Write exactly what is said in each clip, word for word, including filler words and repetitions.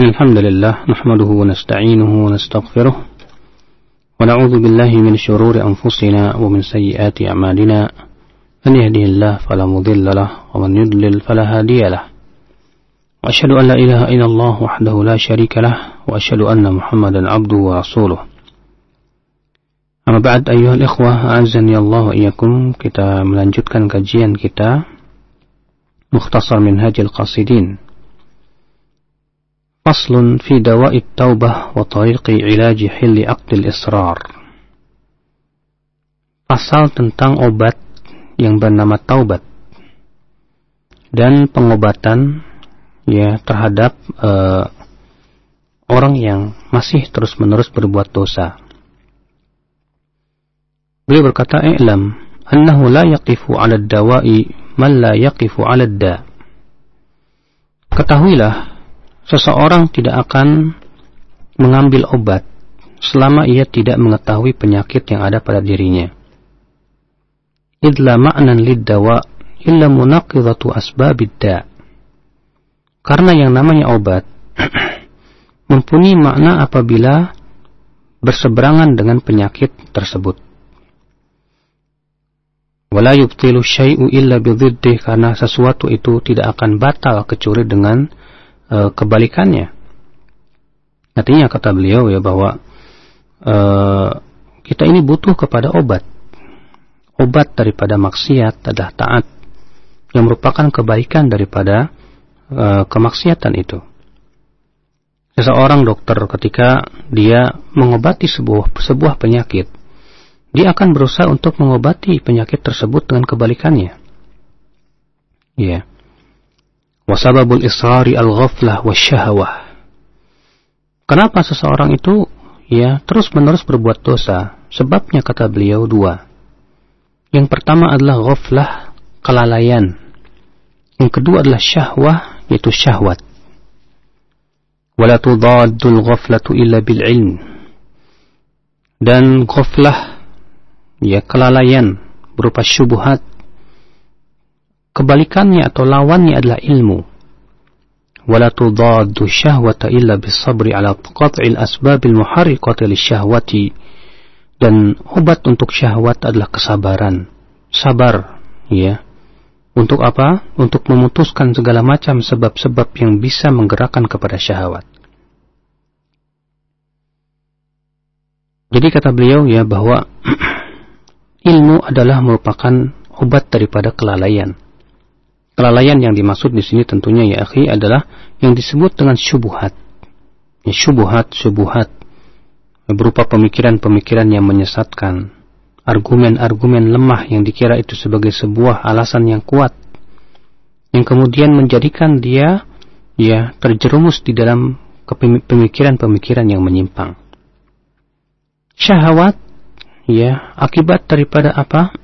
إن الحمد لله نحمده ونستعينه ونستغفره ونعوذ بالله من شرور أنفسنا ومن سيئات أعمالنا من يهده الله فلا مضل له ومن يضلل فلا هادي له وأشهد أن لا إله إلا الله وحده لا شريك له وأشهد أن محمدا عبده ورسوله. Amma ba'd, ayyuhal ikhwah, a'azzani Allah wa iyyakum. Kita melanjutkan kajian kita Mukhtasar Minhajil Qasidin. Faslun fi dawa'it taubah wa tariqi ilaji hilli aqdil israr. Pasal tentang obat yang bernama taubat dan pengobatan ya terhadap uh, orang yang masih terus-menerus berbuat dosa. Beliau berkata, "I'lam annahu la yaqifu 'ala ad-dawa'i man la yaqifu 'ala ad-da'." Ketahuilah, seseorang tidak akan mengambil obat selama ia tidak mengetahui penyakit yang ada pada dirinya. Idla ma'nan lid-dawa' illa munaqidhatu asbabid da'. Karena yang namanya obat mempunyai makna apabila berseberangan dengan penyakit tersebut. Wala yubtilu syai'u illa bidhiddih, karena sesuatu itu tidak akan batal kecuali dengan e, kebalikannya. Artinya kata beliau ya bahwa e, kita ini butuh kepada obat. Obat daripada maksiat adalah taat, yang merupakan kebaikan daripada e, kemaksiatan itu. Seseorang dokter ketika dia mengobati sebuah sebuah penyakit, dia akan berusaha untuk mengobati penyakit tersebut dengan kebalikannya. Ya. Wasababul israri al-ghaflah wasyahwah. Kenapa seseorang itu ya terus-menerus berbuat dosa? Sebabnya kata beliau dua. Yang pertama adalah ghaflah, kelalaian. Yang kedua adalah syahwah, yaitu syahwat. Wala tudaddul ghaflatu illa bil ilm. Dan ghaflah, ya kelalaian berupa syubhat, kebalikannya atau lawannya adalah ilmu. Wala tudaddu syahwata illa bisabri ala qat'il asbabil muharriqati lisyahwati. Dan obat untuk syahwat adalah kesabaran. Sabar, ya. Untuk apa? Untuk memutuskan segala macam sebab-sebab yang bisa menggerakkan kepada syahwat. Jadi kata beliau ya bahwa ilmu adalah merupakan obat daripada kelalaian. Kelalaian yang dimaksud di sini tentunya ya akhi adalah yang disebut dengan syubhat. Ya, syubhat, syubhat berupa pemikiran-pemikiran yang menyesatkan, argumen-argumen lemah yang dikira itu sebagai sebuah alasan yang kuat, yang kemudian menjadikan dia ya terjerumus di dalam pemikiran-pemikiran yang menyimpang. Syahwat, ya, akibat daripada apa?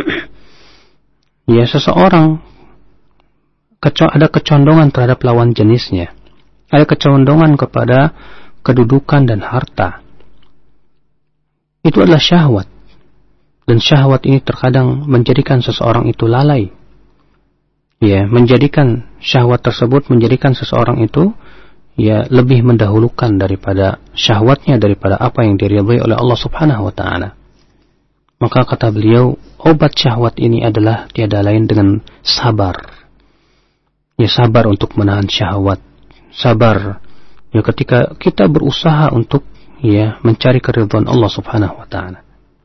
Ya, seseorang keco- ada kecondongan terhadap lawan jenisnya. Ada kecondongan kepada kedudukan dan harta. Itu adalah syahwat. Dan syahwat ini terkadang menjadikan seseorang itu lalai. Ya, menjadikan syahwat tersebut menjadikan seseorang itu ya lebih mendahulukan daripada syahwatnya, daripada apa yang diridhai oleh Allah Subhanahu wa taala. Maka kata beliau, obat syahwat ini adalah tiada lain dengan sabar. Ya, sabar untuk menahan syahwat. Sabar ya ketika kita berusaha untuk ya mencari keridhaan Allah Subhanahu wa taala.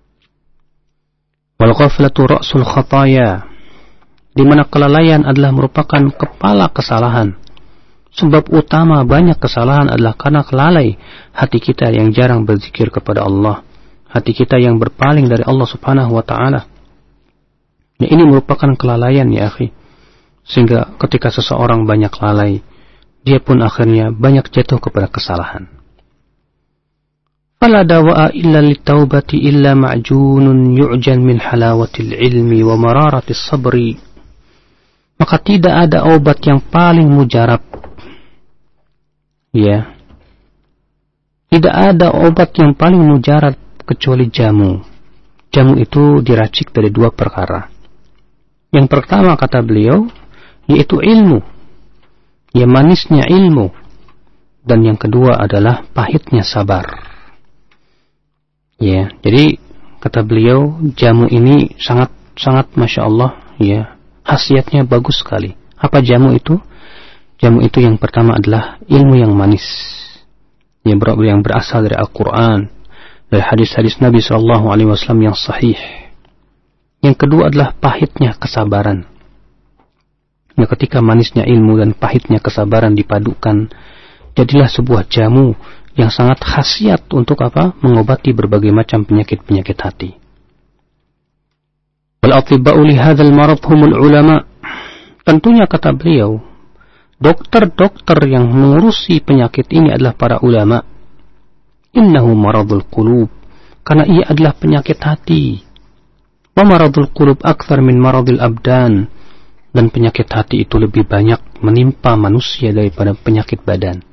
Wal ghaflatu ra'sul khataya. Di mana kelalaian adalah merupakan kepala kesalahan. Sebab utama banyak kesalahan adalah karena kelalai hati kita yang jarang berzikir kepada Allah. Hati kita yang berpaling dari Allah Subhanahu wa ta'ala. Ya, ini merupakan kelalaian ya akhi. Sehingga ketika seseorang banyak lalai, dia pun akhirnya banyak jatuh kepada kesalahan. Fala dawa'a illa litaubati illa ma'junun yu'jan min halawatil ilmi wa mararatis sabri. Maka tidak ada obat yang paling mujarab. Ya. Tidak ada obat yang paling mujarab kecuali jamu. Jamu itu diracik dari dua perkara. Yang pertama kata beliau, yaitu ilmu. Ya, manisnya ilmu. dan yang kedua adalah pahitnya sabar. Ya, jadi kata beliau, jamu ini sangat sangat masya Allah, ya, khasiatnya bagus sekali. Apa jamu itu? Jamu itu yang pertama adalah ilmu yang manis, yang, ber, yang berasal dari Al-Quran, dari hadis-hadis Nabi Shallallahu Alaihi Wasallam yang sahih. Yang kedua adalah pahitnya kesabaran. Ya, ketika manisnya ilmu dan pahitnya kesabaran dipadukan, jadilah sebuah jamu yang sangat khasiat untuk apa? Mengobati berbagai macam penyakit-penyakit hati. Wal atiba'u li hadzal marad humul ulama. Tentunya kata beliau, dokter-dokter yang mengurusi penyakit ini adalah para ulama. Innahu maradul qulub, karena ia adalah penyakit hati. Wa maradul qulub akthar min maradil abdan, dan penyakit hati itu lebih banyak menimpa manusia daripada penyakit badan.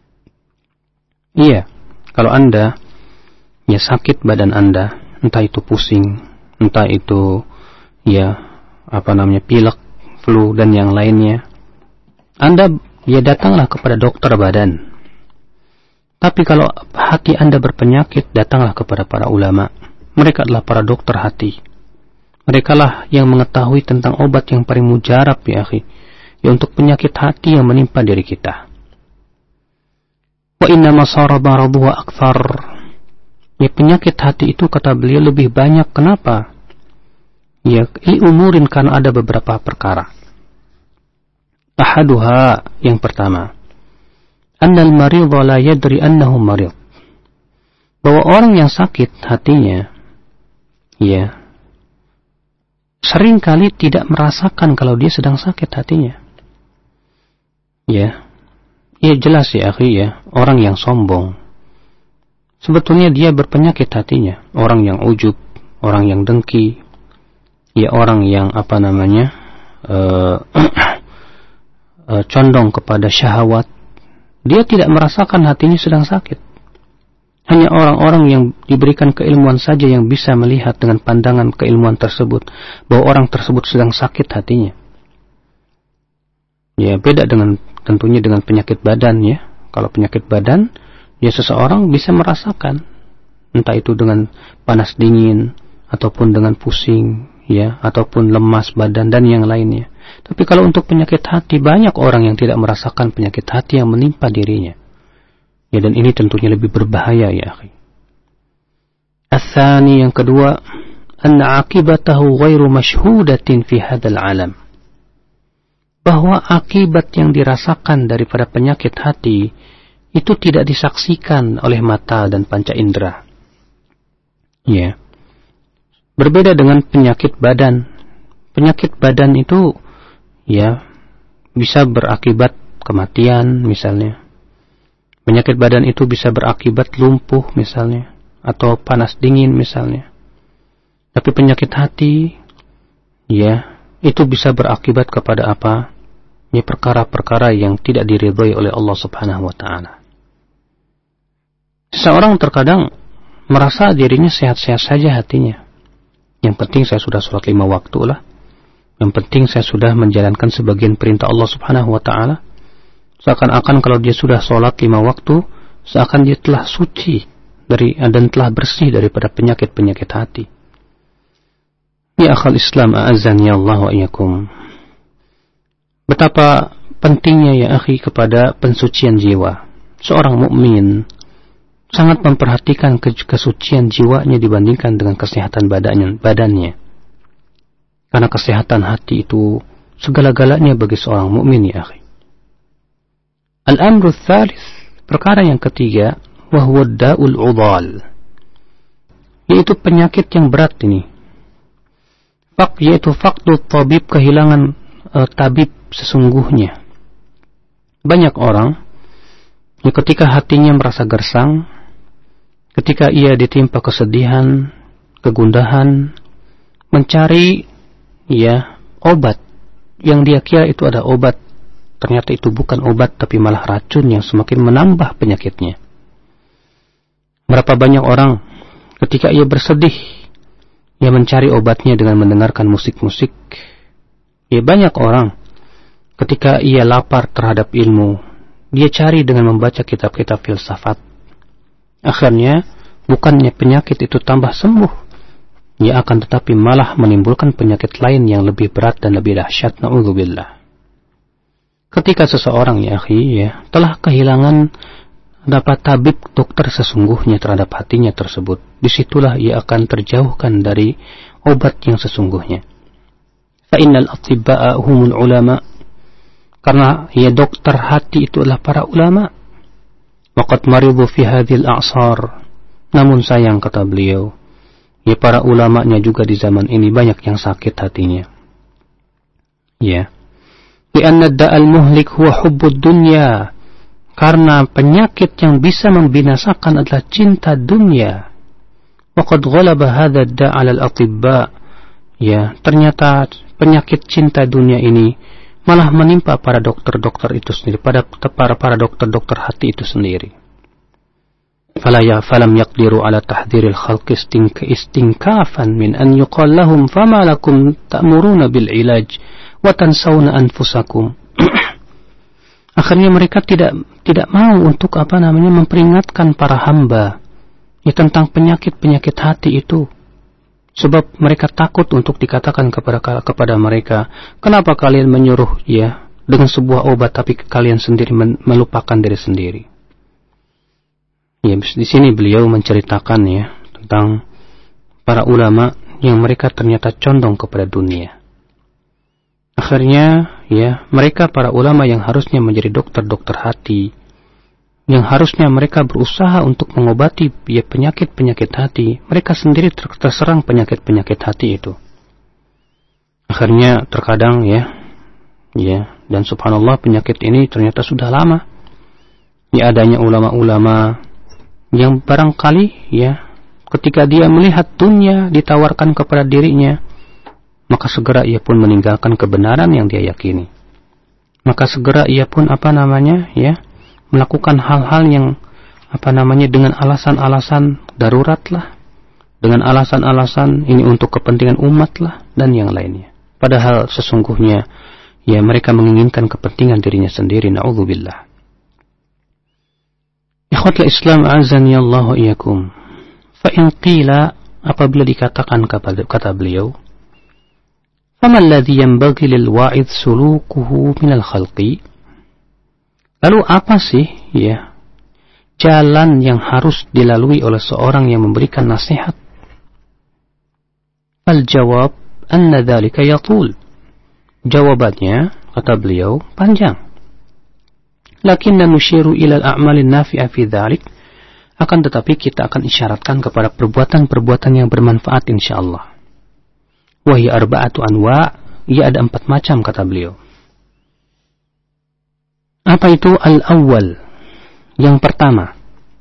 Iya, kalau Anda ya sakit badan Anda, entah itu pusing, entah itu ya apa namanya pilek, flu dan yang lainnya, Anda ya datanglah kepada dokter badan. Tapi kalau hati Anda berpenyakit, datanglah kepada para ulama. Mereka adalah para dokter hati. Mereka lah yang mengetahui tentang obat yang paling mujarab ya akhi, ya untuk penyakit hati yang menimpa diri kita. Wa inna masara maraduhu akthar. Ya, penyakit hati itu kata beliau lebih banyak. Kenapa? Ya, li umurin, karena ada beberapa perkara. Ahaduha, yang pertama, annal maridha la yadri annahu marid. Bahwa orang yang sakit hatinya, ya, seringkali tidak merasakan kalau dia sedang sakit hatinya. Ya. Ya jelas ya akhi ya, orang yang sombong, sebetulnya dia berpenyakit hatinya. Orang yang ujub, orang yang dengki, ya orang yang apa namanya, uh, uh, condong kepada syahwat, dia tidak merasakan hatinya sedang sakit. Hanya orang-orang yang diberikan keilmuan saja yang bisa melihat dengan pandangan keilmuan tersebut, bahwa orang tersebut sedang sakit hatinya. Ya beda dengan tentunya dengan penyakit badan ya. Kalau penyakit badan, ya seseorang bisa merasakan, entah itu dengan panas dingin, ataupun dengan pusing, ya, ataupun lemas badan dan yang lainnya. Tapi kalau untuk penyakit hati, banyak orang yang tidak merasakan penyakit hati yang menimpa dirinya. Ya, dan ini tentunya lebih berbahaya ya akhi. Ats-tsani, yang kedua, anna aqibatahu ghairu mashhudatin fi hadzal alam. Bahwa akibat yang dirasakan daripada penyakit hati itu tidak disaksikan oleh mata dan panca indera. Ya. Berbeda dengan penyakit badan. Penyakit badan itu ya bisa berakibat kematian misalnya. Penyakit badan itu bisa berakibat lumpuh misalnya, atau panas dingin misalnya. Tapi penyakit hati ya itu bisa berakibat kepada apa? Ya perkara-perkara yang tidak diridhai oleh Allah Subhanahu wa taala. Seseorang terkadang merasa dirinya sehat-sehat saja hatinya. Yang penting saya sudah sholat lima waktu lah. Yang penting saya sudah menjalankan sebagian perintah Allah Subhanahu wa taala. Seakan-akan kalau dia sudah sholat lima waktu, seakan dia telah suci dari dan telah bersih daripada penyakit-penyakit hati. Ya akhal Islam, a'azzani Allah wa iyyakum. Betapa pentingnya ya akhi kepada pensucian jiwa. Seorang mukmin sangat memperhatikan kesucian jiwanya dibandingkan dengan kesehatan badannya. badannya. Karena kesehatan hati itu segala-galanya bagi seorang mukmin ya akhi. Al-amru tsalits, perkara yang ketiga, wa huwa da'ul udhal. Yaitu penyakit yang berat ini. Fak yaitu faqdu tabib, kehilangan uh, tabib sesungguhnya. Banyak orang ya, ketika hatinya merasa gersang, ketika ia ditimpa kesedihan, kegundahan, mencari ya obat yang dia kira itu ada obat, ternyata itu bukan obat tapi malah racun yang semakin menambah penyakitnya. Berapa banyak orang ketika ia bersedih, ia mencari obatnya dengan mendengarkan musik-musik. Ya banyak orang ketika ia lapar terhadap ilmu, dia cari dengan membaca kitab-kitab filsafat. Akhirnya, bukannya penyakit itu tambah sembuh, ia akan tetapi malah menimbulkan penyakit lain yang lebih berat dan lebih dahsyat. Na'udzubillah. Ketika seseorang, ya akhi, ya, telah kehilangan dapat tabib dokter sesungguhnya terhadap hatinya tersebut, disitulah ia akan terjauhkan dari obat yang sesungguhnya. Fa innal atibba'a humul ulama, karena ya dokter hati itu adalah para ulama. Waqad maridu fi hadhil a'sar, namun sayang, kata beliau, ya para ulamanya juga di zaman ini banyak yang sakit hatinya. Ya, li'anna da'al muhlik huwa hubbud dunya, karena penyakit yang bisa membinasakan adalah cinta dunia. Waqad ghalaba hadha ad-da'al al-atibba, ya ternyata penyakit cinta dunia ini malah menimpa para dokter-dokter itu sendiri, pada para para dokter-dokter hati itu sendiri. Fala ya falam yaqdiru ala tahdhiril khalqi istinkafan min an yuqal lahum fama lakum ta'muruna bil ilaj wa tansawna anfusakum. Akhirnya mereka tidak tidak mau untuk apa namanya memperingatkan para hamba ya tentang penyakit-penyakit hati itu. Sebab mereka takut untuk dikatakan kepada kepada mereka, kenapa kalian menyuruh ya dengan sebuah obat tapi kalian sendiri melupakan diri sendiri. Ya, di sini beliau menceritakan ya tentang para ulama yang mereka ternyata condong kepada dunia. Akhirnya ya mereka para ulama yang harusnya menjadi dokter-dokter hati, yang harusnya mereka berusaha untuk mengobati ya penyakit-penyakit hati, mereka sendiri terserang penyakit-penyakit hati itu. Akhirnya terkadang ya, ya dan subhanallah penyakit ini ternyata sudah lama. Ya adanya ulama-ulama yang barangkali ya ketika dia melihat dunia ditawarkan kepada dirinya, maka segera ia pun meninggalkan kebenaran yang dia yakini. Maka segera ia pun apa namanya ya melakukan hal-hal yang apa namanya dengan alasan-alasan darurat lah, dengan alasan-alasan ini untuk kepentingan umat lah dan yang lainnya. Padahal sesungguhnya ya mereka menginginkan kepentingan dirinya sendiri. Na'udzubillah. Ikhwatul Islam azani Allah wa iyyakum. Fa in qila, apabila dikatakan kepada kata beliau, faman alladhi yanbaghi lil wa'id sulukuhu minal khalqi, lalu apa sih ya jalan yang harus dilalui oleh seorang yang memberikan nasihat? Al-jawab anna dzalika yatul. Jawabannya, kata beliau, panjang. Lakinna nushiru ila al-a'malin nafi'a fi dzalik. Akan tetapi kita akan isyaratkan kepada perbuatan-perbuatan yang bermanfaat insyaallah. Wa hiya arba'atu anwa', ia ada empat macam, kata beliau. Apa itu al-awwal? Yang pertama,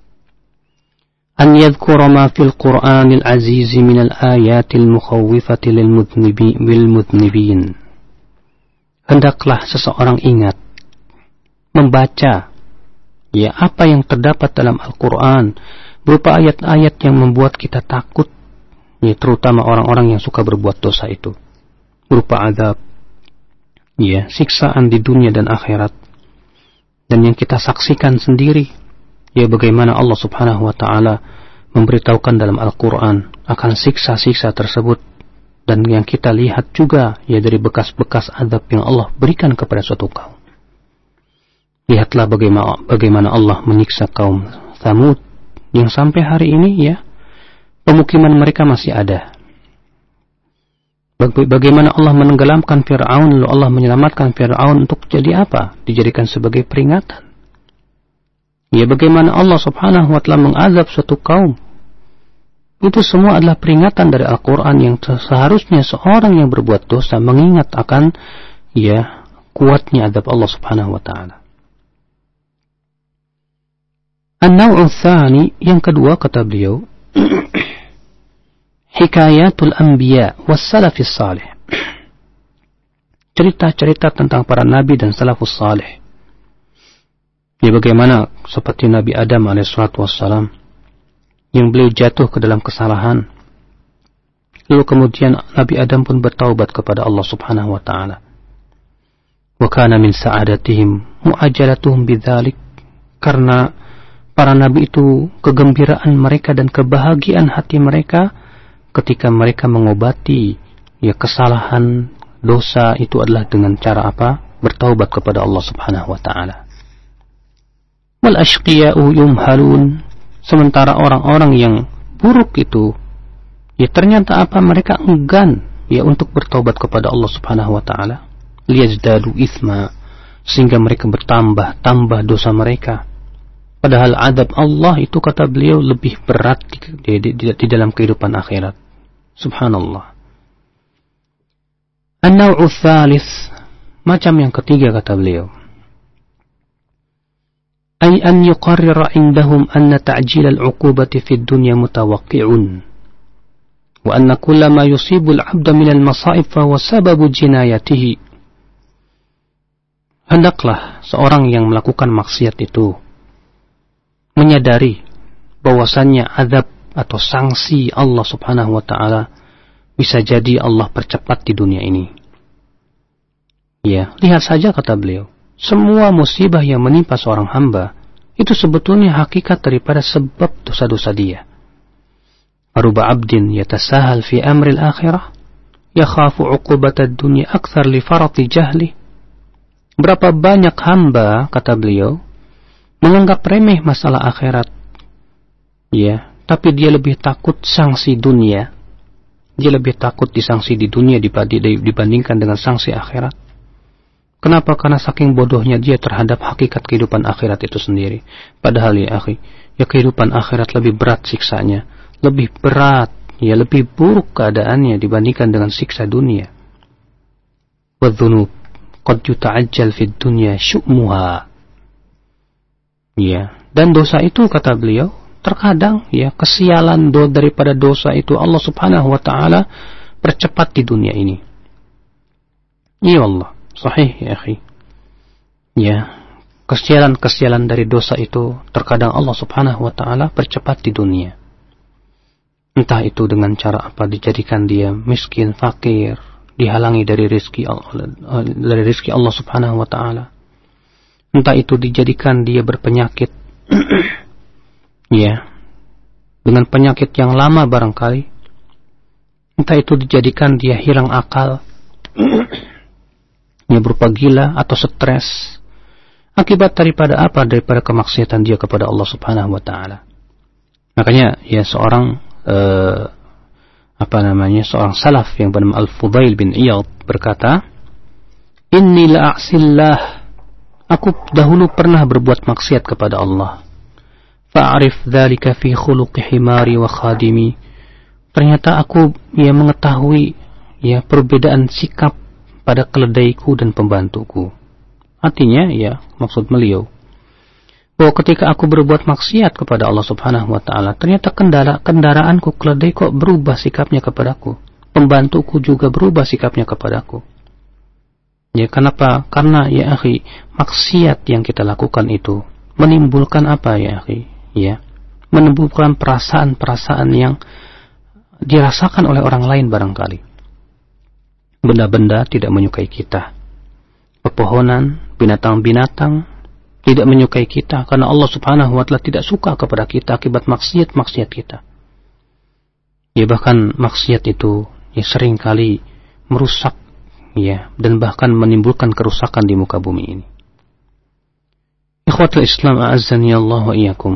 an yadhkura ma fil Qur'anil aziz min al-ayatil mukhawwifati lil mudhnibin. Hendaklah seseorang ingat membaca ya apa yang terdapat dalam Al-Qur'an berupa ayat-ayat yang membuat kita takut, ya terutama orang-orang yang suka berbuat dosa itu, berupa azab, ya siksaan di dunia dan akhirat. Dan yang kita saksikan sendiri, ya bagaimana Allah subhanahu wa ta'ala memberitahukan dalam Al-Quran akan siksa-siksa tersebut. Dan yang kita lihat juga, ya dari bekas-bekas azab yang Allah berikan kepada suatu kaum. Lihatlah bagaimana, bagaimana Allah menyiksa kaum Tsamud, yang sampai hari ini ya, pemukiman mereka masih ada. Bagaimana Allah menenggelamkan Fir'aun, lalu Allah menyelamatkan Fir'aun untuk jadi apa? Dijadikan sebagai peringatan. Ya bagaimana Allah subhanahu wa ta'ala mengazab suatu kaum. Itu semua adalah peringatan dari Al-Quran yang seharusnya seorang yang berbuat dosa mengingat akan ya kuatnya azab Allah subhanahu wa ta'ala. An-naw'u tsani, yang kedua kata beliau, hikayatul anbiya was salafis salih. Cerita-cerita tentang para nabi dan salafus salih. Ya bagaimana seperti Nabi Adam alaihissalatu wassalam, yang beliau jatuh ke dalam kesalahan. Lalu kemudian Nabi Adam pun bertaubat kepada Allah subhanahu wa ta'ala. Wa kana min sa'adatihim mu'ajalatuhum bidzalik, karena para nabi itu kegembiraan mereka dan kebahagiaan hati mereka ketika mereka mengobati ya kesalahan dosa itu adalah dengan cara apa? Bertaubat kepada Allah Subhanahu wa taala. Wal ashqiya'u yumhalun, sementara orang-orang yang buruk itu ya ternyata apa? Mereka enggan ya untuk bertaubat kepada Allah Subhanahu wa taala. Liyazdadu itsma, sehingga mereka bertambah tambah dosa mereka. Padahal adab Allah itu kata beliau lebih berat di, di, di, di dalam kehidupan akhirat. Subhanallah. An-naw'u tsalits, macam yang ketiga kata beliau, ay an yuqarrira indahum anna ta'jil al-'uqubati fid dunya mutawaqqi'un wa anna kulla ma yusibu al-'abda min al-masa'ib fa huwa sababu jinayatihi. Hendaklah seorang yang melakukan maksiat itu menyadari bahwasannya azab atau sanksi Allah Subhanahu wa taala bisa jadi Allah percepat di dunia ini. Ya, lihat saja kata beliau, semua musibah yang menimpa seorang hamba itu sebetulnya hakikat daripada sebab dosa-dosa dia. Aruba abdin yatasahal fi amril akhirah yakhafu 'uqubatad dunya akthar li farati jahli. Berapa banyak hamba kata beliau menganggap remeh masalah akhirat, ya, tapi dia lebih takut sanksi dunia. Dia lebih takut disangsi di dunia dibandingkan dengan sanksi akhirat. Kenapa? Karena saking bodohnya dia terhadap hakikat kehidupan akhirat itu sendiri. Padahal ya akhi, ya kehidupan akhirat lebih berat siksanya, lebih berat, ya lebih buruk keadaannya dibandingkan dengan siksa dunia. Wadh-dhunub qad yuta'ajjal fid dunya syu'muha. Ya, dan dosa itu kata beliau, terkadang ya kesialan do daripada dosa itu Allah Subhanahu wa taala percepat di dunia ini. Ya Allah, sahih ya akhi. Ya, kesialan-kesialan dari dosa itu terkadang Allah Subhanahu wa taala percepat di dunia. Entah itu dengan cara apa, dijadikan dia miskin, fakir, dihalangi dari rezeki Allah, dari rezeki Allah Subhanahu wa taala. Entah itu dijadikan dia berpenyakit, ya, dengan penyakit yang lama barangkali. Entah itu dijadikan dia hilang akal, ya berupa gila atau stres. Akibat daripada apa? Daripada kemaksiatan dia kepada Allah Subhanahu wa taala. Makanya ya seorang eh, apa namanya? seorang salaf yang bernama Al-Fudail bin Iyad berkata, "Inni la'asillah." Aku dahulu pernah berbuat maksiat kepada Allah. Fa'arif dzalika fi khuluqi himari wa khadimi. Ternyata aku ya mengetahui ya perbedaan sikap pada keledaiku dan pembantuku. Artinya ya maksud beliau bahwa ketika aku berbuat maksiat kepada Allah Subhanahu wa taala, ternyata kendara kendaraanku keledai kok berubah sikapnya kepadaku. Pembantuku juga berubah sikapnya kepadaku. Ya kenapa? Karena ya akhi, maksiat yang kita lakukan itu menimbulkan apa ya akhi? Ya, menimbulkan perasaan-perasaan yang dirasakan oleh orang lain barangkali. Benda-benda tidak menyukai kita. Pepohonan, binatang-binatang tidak menyukai kita karena Allah Subhanahu wa taala tidak suka kepada kita akibat maksiat-maksiat kita. Ya bahkan maksiat itu ya sering kali merusak ya, dan bahkan menimbulkan kerusakan di muka bumi ini. Ikhwatul Islam a'azzani Allah wa iyyakum.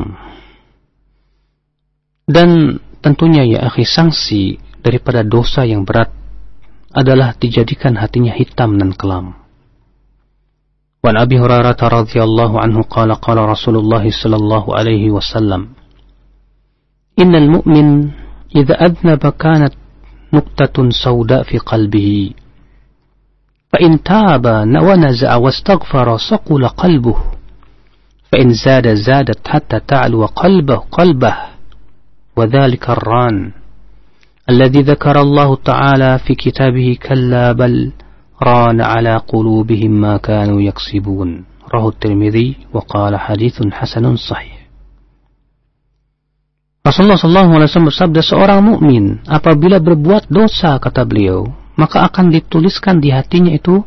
Dan tentunya ya akhi, sanksi daripada dosa yang berat adalah dijadikan hatinya hitam dan kelam. Wa Abi Hurairah radhiyallahu anhu qala qala Rasulullah sallallahu alaihi wasallam, "Innal mu'min idza adnaba kanat nuqtatun sauda fi qalbihi. فإن تاب ونزع واستغفر صقل قلبه فإن زاد زادت حتى تعلو قلبه قلبه وذلك الران الذي ذكر الله تعالى في كتابه كلا بل ران على قلوبهم ما كانوا يكسبون." رواه الترمذي وقال حديث حسن صحيح. Rasulullah sallallahu alaihi wasallam bersabda, seorang mukmin apabila berbuat dosa kata beliau, maka akan dituliskan di hatinya itu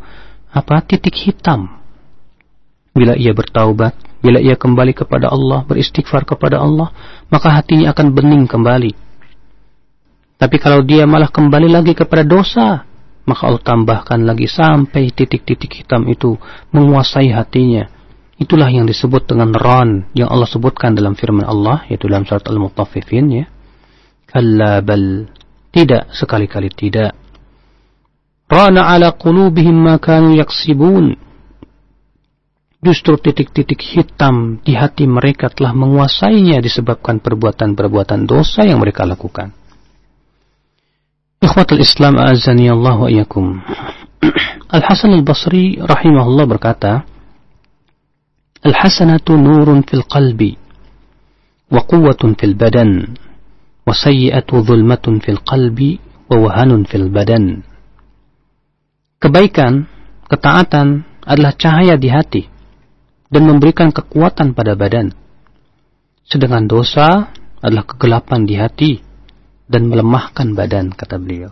apa titik hitam. Bila ia bertaubat, bila ia kembali kepada Allah, beristighfar kepada Allah, maka hatinya akan bening kembali. Tapi kalau dia malah kembali lagi kepada dosa, maka Allah tambahkan lagi sampai titik-titik hitam itu menguasai hatinya. Itulah yang disebut dengan ran, yang Allah sebutkan dalam firman Allah, yaitu dalam surat Al-Mutaffifin, ya. Kalla bal, tidak, sekali-kali tidak. Rana ala qulubihim ma kanu yaksibun. Justru titik-titik hitam di hati mereka telah menguasainya disebabkan perbuatan-perbuatan dosa yang mereka lakukan. Ikhwatul Islam a'azzani Allah wa iyyakum. Al-Hasan al-Basri rahimahullah berkata, Al-hasanatu nurun fil qalbi wa quwwatun fil badan wa sayyi'atu dhulmatun fil qalbi wa wahanun fil badan. Kebaikan, ketaatan adalah cahaya di hati dan memberikan kekuatan pada badan. Sedangkan dosa adalah kegelapan di hati dan melemahkan badan, kata beliau.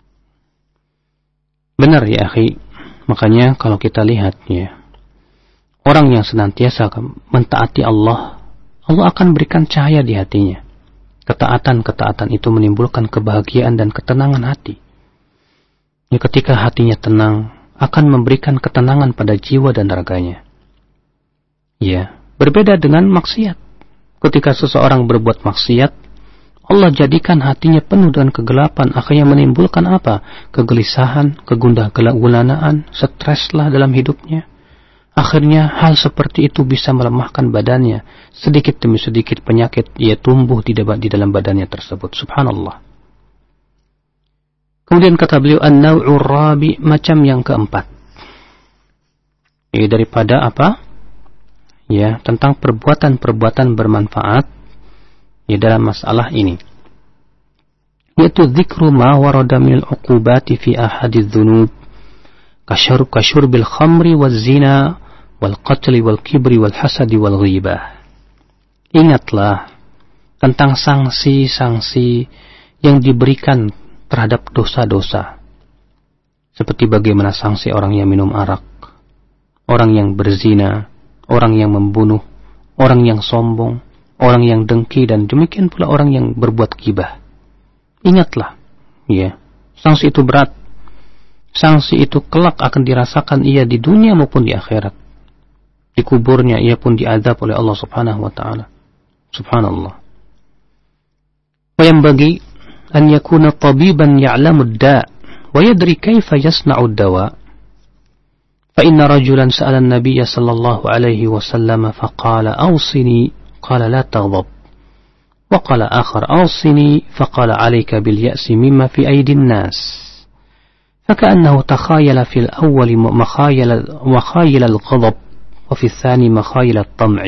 Benar ya akhi, makanya kalau kita lihatnya, orang yang senantiasa mentaati Allah, Allah akan berikan cahaya di hatinya. Ketaatan-ketaatan itu menimbulkan kebahagiaan dan ketenangan hati. Ya, ketika hatinya tenang, akan memberikan ketenangan pada jiwa dan raganya. Ya, berbeda dengan maksiat. Ketika seseorang berbuat maksiat, Allah jadikan hatinya penuh dengan kegelapan, akhirnya menimbulkan apa? Kegelisahan, kegundah gulanaan, streslah dalam hidupnya. Akhirnya hal seperti itu bisa melemahkan badannya. Sedikit demi sedikit penyakit ia tumbuh di dalam badannya tersebut. Subhanallah. Kemudian kata beliau, an-naw'ur rabi, macam yang keempat. Ini daripada apa? Ya, tentang perbuatan-perbuatan bermanfaat ya dalam masalah ini. Yaitu dzikru ma warada minal uqubati fi ahadidz dzunub kasyurb kasyurbil khamri waz zina wal qatli wal kibri wal hasadi wal ghibah. Ingatlah tentang sanksi-sanksi yang diberikan terhadap dosa-dosa. Seperti bagaimana sanksi orang yang minum arak, orang yang berzina, orang yang membunuh, orang yang sombong, orang yang dengki, dan demikian pula orang yang berbuat ghibah. Ingatlah, ya, sanksi itu berat. Sanksi itu kelak akan dirasakan ia di dunia maupun di akhirat. Di kuburnya ia pun diazab oleh Allah Subhanahu wa taala. Subhanallah. Wa yanbaghi an yakuna tabiban ya'lamu ad-da' wa yadri kayfa yasna'u ad-dawa'. فإن رجلا سأل النبي صلى الله عليه وسلم فقال أوصني قال لا تغضب وقال آخر أوصني فقال عليك باليأس مما في أيدي الناس فكأنه تخايل في الأول مخايل, مخايل الغضب وفي الثاني مخايل الطمع.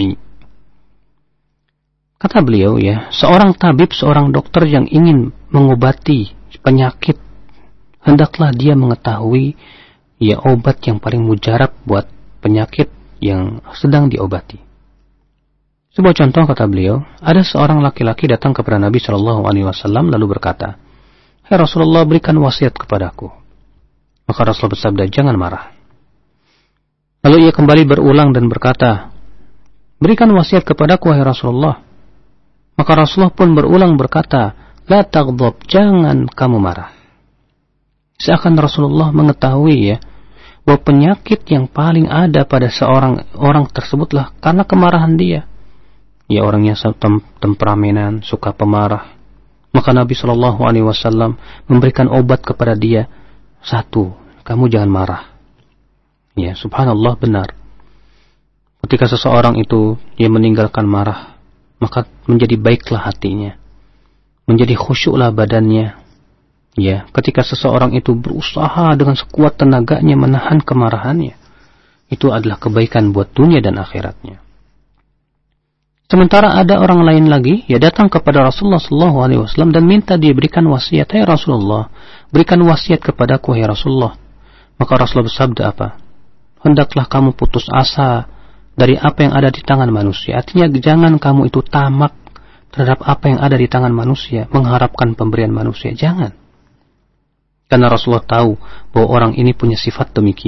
Kata beliau, ya, seorang tabib, seorang dokter yang ingin mengobati penyakit, hendaklah dia mengetahui ya obat yang paling mujarab buat penyakit yang sedang diobati. Sebuah contoh, kata beliau, ada seorang laki-laki datang kepada Nabi Shallallahu Alaihi Wasallam lalu berkata, "Hai Rasulullah, berikan wasiat kepadaku." Maka Rasulullah bersabda, "Jangan marah." Lalu ia kembali berulang dan berkata, "Berikan wasiat kepadaku, hai Rasulullah." Maka Rasulullah pun berulang berkata, "La taghdab, jangan kamu marah." Seakan Rasulullah mengetahui ya bahwa penyakit yang paling ada pada seorang orang tersebutlah karena kemarahan dia. Ya, orangnya tem temperamenan, suka pemarah. Maka Nabi Shallallahu Alaihi Wasallam memberikan obat kepada dia. Satu, kamu jangan marah. Ya, subhanallah, benar. Ketika seseorang itu dia meninggalkan marah, maka menjadi baiklah hatinya, menjadi khusyuklah badannya. Ya, ketika seseorang itu berusaha dengan sekuat tenaganya menahan kemarahannya, itu adalah kebaikan buat dunia dan akhiratnya. Sementara ada orang lain lagi, ya, datang kepada Rasulullah Sallallahu Alaihi Wasallam dan minta dia berikan wasiat. "Hai Rasulullah, berikan wasiat kepadaku, hai Rasulullah." Maka Rasulullah bersabda apa? "Hendaklah kamu putus asa dari apa yang ada di tangan manusia." Artinya jangan kamu itu tamak terhadap apa yang ada di tangan manusia, mengharapkan pemberian manusia. Jangan. Karena Rasulullah tahu bahwa orang ini punya sifat demikian.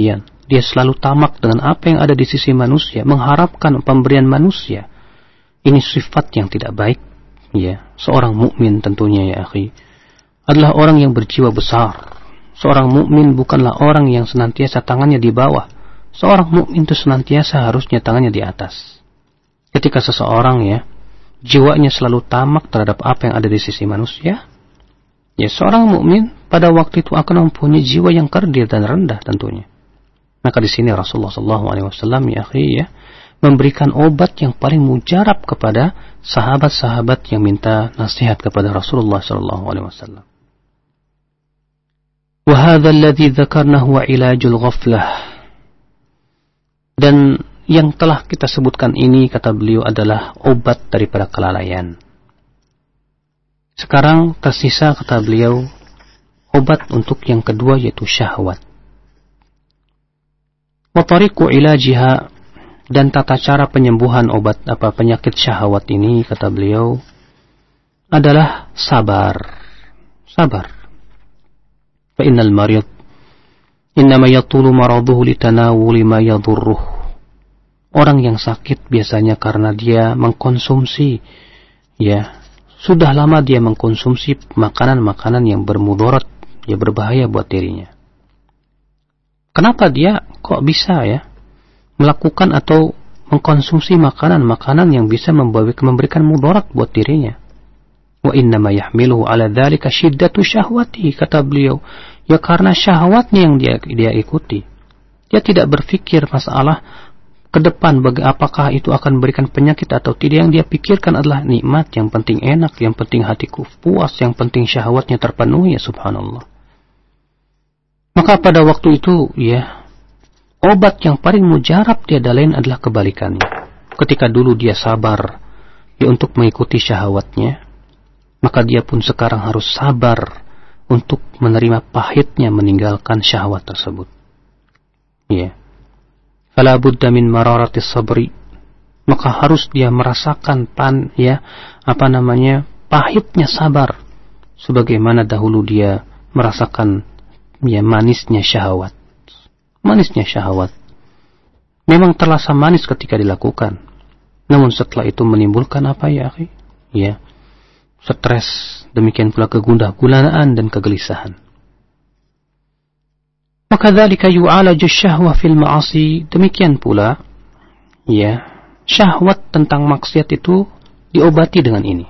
dia selalu tamak dengan apa yang ada di sisi manusia, mengharapkan pemberian manusia. Ini sifat yang tidak baik. Ya, seorang mukmin tentunya ya akhi, adalah orang yang berjiwa besar. Seorang mukmin bukanlah orang yang senantiasa tangannya di bawah. Seorang mukmin itu senantiasa harusnya tangannya di atas. Ketika seseorang ya, jiwanya selalu tamak terhadap apa yang ada di sisi manusia, ya seorang mukmin pada waktu itu akan mempunyai jiwa yang kerdil dan rendah tentunya. Maka di sini Rasulullah shallallahu alaihi wasallam ya akhi ya, memberikan obat yang paling mujarab kepada sahabat-sahabat yang minta nasihat kepada Rasulullah shallallahu alaihi wasallam. Wa hadza alladhi dzakarnahu wa ilajul ghaflah. Dan yang telah kita sebutkan ini, kata beliau, adalah obat daripada kelalaian. Sekarang tersisa, kata beliau, obat untuk yang kedua, yaitu syahwat. Wa tariqu ilajiha, dan tata cara penyembuhan obat apa penyakit syahwat ini, kata beliau, adalah sabar. Sabar. Fa innal marid innama yatulu maraduhu litanawuli ma yadurruh. Orang yang sakit biasanya karena dia mengkonsumsi, ya, sudah lama dia mengkonsumsi makanan-makanan yang bermudarat, ya, berbahaya buat dirinya. Kenapa dia kok bisa ya melakukan atau mengkonsumsi makanan-makanan yang bisa memberikan mudarat buat dirinya? Wa innama yahmiluhu ala dzalika syiddatu syahwati, kata beliau, ya karena syahwatnya yang dia dia ikuti. Dia tidak berpikir masalah ke depan bagi apakah itu akan memberikan penyakit atau tidak. Yang dia pikirkan adalah nikmat, yang penting enak, yang penting hatiku puas, yang penting syahwatnya terpenuhi, ya subhanallah. Maka pada waktu itu ya, obat yang paling mujarab tiada lain adalah kebalikannya. Ketika dulu dia sabar ya untuk mengikuti syahwatnya, maka dia pun sekarang harus sabar untuk menerima pahitnya meninggalkan syahwat tersebut. Ya. Fala budda min mararatis sabri. Maka harus dia merasakan pan ya, apa namanya? pahitnya sabar, sebagaimana dahulu dia merasakan ya manisnya syahwat. Manisnya syahwat memang terasa manis ketika dilakukan, namun setelah itu menimbulkan apa ya akhi? Ya, stres, demikian pula kegundah gulanaan dan kegelisahan. Maka dzalika yu'alaju syahwah fil ma'asi, demikian pula ya, syahwat tentang maksiat itu diobati dengan ini.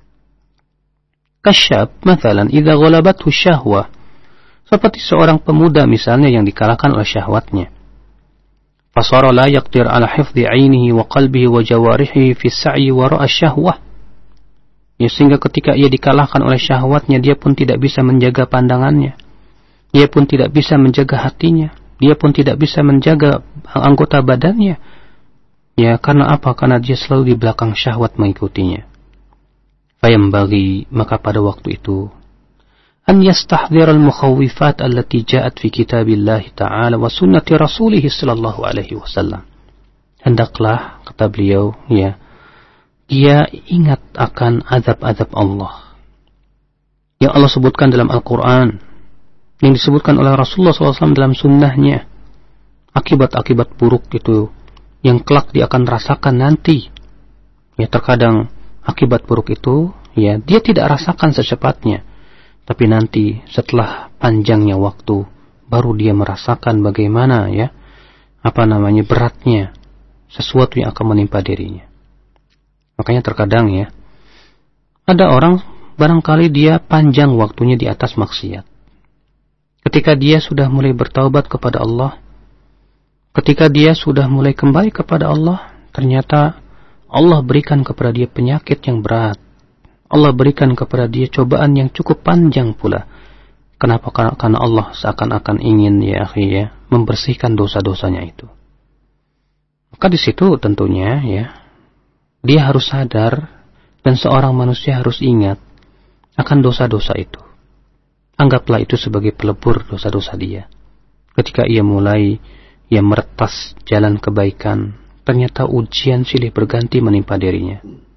Kasyab, misalnya, idza ghalabathu syahwah, seperti seorang pemuda misalnya yang dikalahkan oleh syahwatnya. Fasara la yaqdir ala hifdhi 'ainihi wa qalbihi wa jawarihi fi as-sa'yi wara'a syahwah. Ya, sehingga ketika ia dikalahkan oleh syahwatnya, dia pun tidak bisa menjaga pandangannya. Dia pun tidak bisa menjaga hatinya. Dia pun tidak bisa menjaga anggota badannya. Ya, karena apa? Karena dia selalu di belakang syahwat mengikutinya. Fayambaghi, maka pada waktu itu, an yastahdhir al-mukhawwifat allati ja'at fi kitabillah ta'ala wa sunnati rasulih sallallahu alaihi wasallam. Hendaklah, kata beliau, ya, dia ingat akan azab-azab Allah yang Allah sebutkan dalam Al-Quran, yang disebutkan oleh Rasulullah shallallahu alaihi wasallam dalam sunnahnya. Akibat-akibat buruk itu yang kelak dia akan rasakan nanti. Ya, terkadang akibat buruk itu ya dia tidak rasakan secepatnya, tapi nanti setelah panjangnya waktu baru dia merasakan bagaimana ya apa namanya beratnya sesuatu yang akan menimpa dirinya. Makanya terkadang ya ada orang barangkali dia panjang waktunya di atas maksiat. Ketika dia sudah mulai bertaubat kepada Allah, ketika dia sudah mulai kembali kepada Allah, ternyata Allah berikan kepada dia penyakit yang berat. Allah berikan kepada dia cobaan yang cukup panjang pula. Kenapa? Karena Allah seakan-akan ingin ya akhi ya membersihkan dosa-dosanya itu. Maka di situ tentunya ya dia harus sadar dan seorang manusia harus ingat akan dosa-dosa itu. Anggaplah itu sebagai pelebur dosa-dosa dia. Ketika ia mulai ia meretas jalan kebaikan, ternyata ujian silih berganti menimpa dirinya.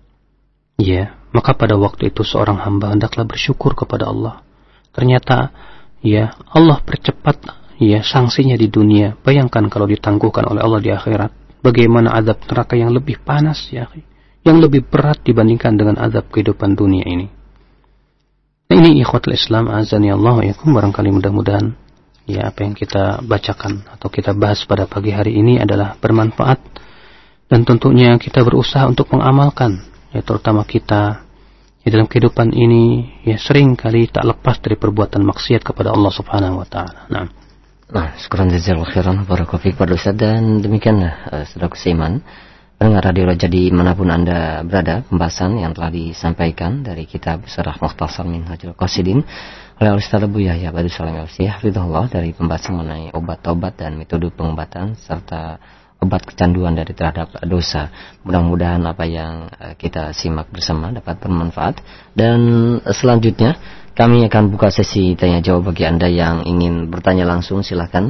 Ya, maka pada waktu itu seorang hamba hendaklah bersyukur kepada Allah. Ternyata ya Allah percepat ya sanksinya di dunia, bayangkan kalau ditangguhkan oleh Allah di akhirat, bagaimana azab neraka yang lebih panas ya, yang lebih berat dibandingkan dengan azab kehidupan dunia ini. Nah, ini ikhwatul Islam azani Allah ya, barangkali mudah-mudahan ya apa yang kita bacakan atau kita bahas pada pagi hari ini adalah bermanfaat, dan tentunya kita berusaha untuk mengamalkan, ya terutama kita ya, dalam kehidupan ini ya sering kali tak lepas dari perbuatan maksiat kepada Allah Subhanahu wa taala. Nah, nah, syukuran jazakallahu khairan barakallahu fiik pada Ustaz, dan demikianlah uh, saudara seiman pendengar Radio Raja di manapun Anda berada, pembahasan yang telah disampaikan dari kitab Syarah Mukhtasar Minhajul Qasidin oleh Ustaz Abu Yahya Badrul Salam L C hafizahullah, dari pembahasan mengenai obat-obat dan metode pengobatan serta obat kecanduan dari terhadap dosa. Mudah-mudahan apa yang kita simak bersama dapat bermanfaat, dan selanjutnya kami akan buka sesi tanya jawab bagi Anda yang ingin bertanya langsung. Silakan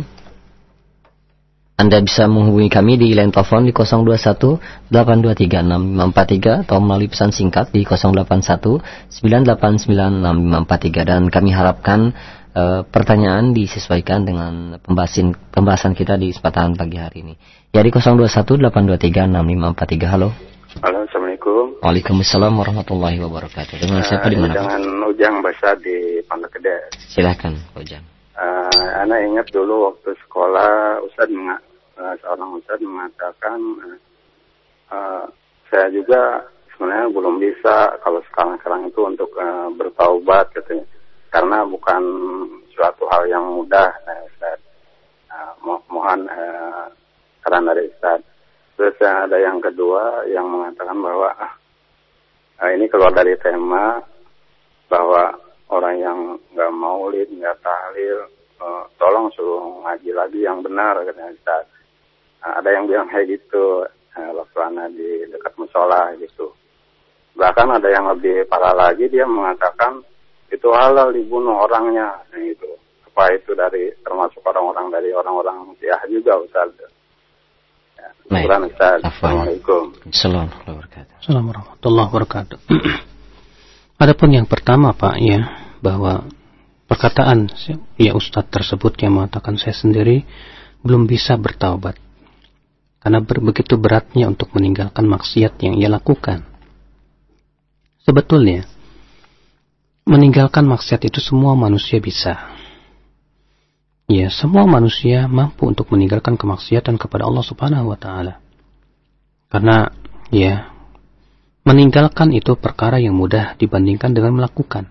Anda bisa menghubungi kami di line telepon di nol dua satu delapan dua tiga enam lima empat tiga atau melalui pesan singkat di nol delapan satu sembilan delapan sembilan enam lima empat tiga, dan kami harapkan Uh, pertanyaan disesuaikan dengan pembahasan pembahasan kita di kesempatan pagi hari ini. Ya, di nol dua satu delapan dua tiga enam lima empat tiga. Halo. Halo, Assalamualaikum. Waalaikumsalam warahmatullahi wabarakatuh. Dengan uh, siapa di mana? Dengan Ujang Basa di Pondok Gede. Silakan, Ujang. Uh, Ana ingat dulu waktu sekolah Ustaz menga- uh, seorang Ustaz mengatakan uh, uh, saya juga sebenarnya belum bisa kalau sekarang-sekarang itu untuk uh, bertaubat katanya. Karena bukan suatu hal yang mudah, nah, Ustaz. Nah, mo- mohon uh, saran dari Ustaz. Terus uh, ada yang kedua yang mengatakan bahwa uh, ini keluar dari tema bahwa orang yang nggak maulid, nggak tahlil, uh, tolong suruh ngaji lagi yang benar, katanya Ustaz. Uh, ada yang bilang kayak gitu, uh, waktu ana di dekat musola gitu. Bahkan ada yang lebih parah lagi, dia mengatakan itu halal dibunuh orangnya, nah, itu apa itu dari termasuk orang-orang dari orang-orang Syiah juga, Ustaz. Ya, Baik. Ustaz. Assalamualaikum. Assalamualaikum warahmatullahi wabarakatuh. Adapun yang pertama Pak ya, bahwa perkataan ya Ustaz tersebut yang mengatakan saya sendiri belum bisa bertaubat karena ber- begitu beratnya untuk meninggalkan maksiat yang ia lakukan. Sebetulnya meninggalkan maksiat itu semua manusia bisa. Ya, semua manusia mampu untuk meninggalkan kemaksiatan kepada Allah Subhanahu wa taala. Karena ya, meninggalkan itu perkara yang mudah dibandingkan dengan melakukan.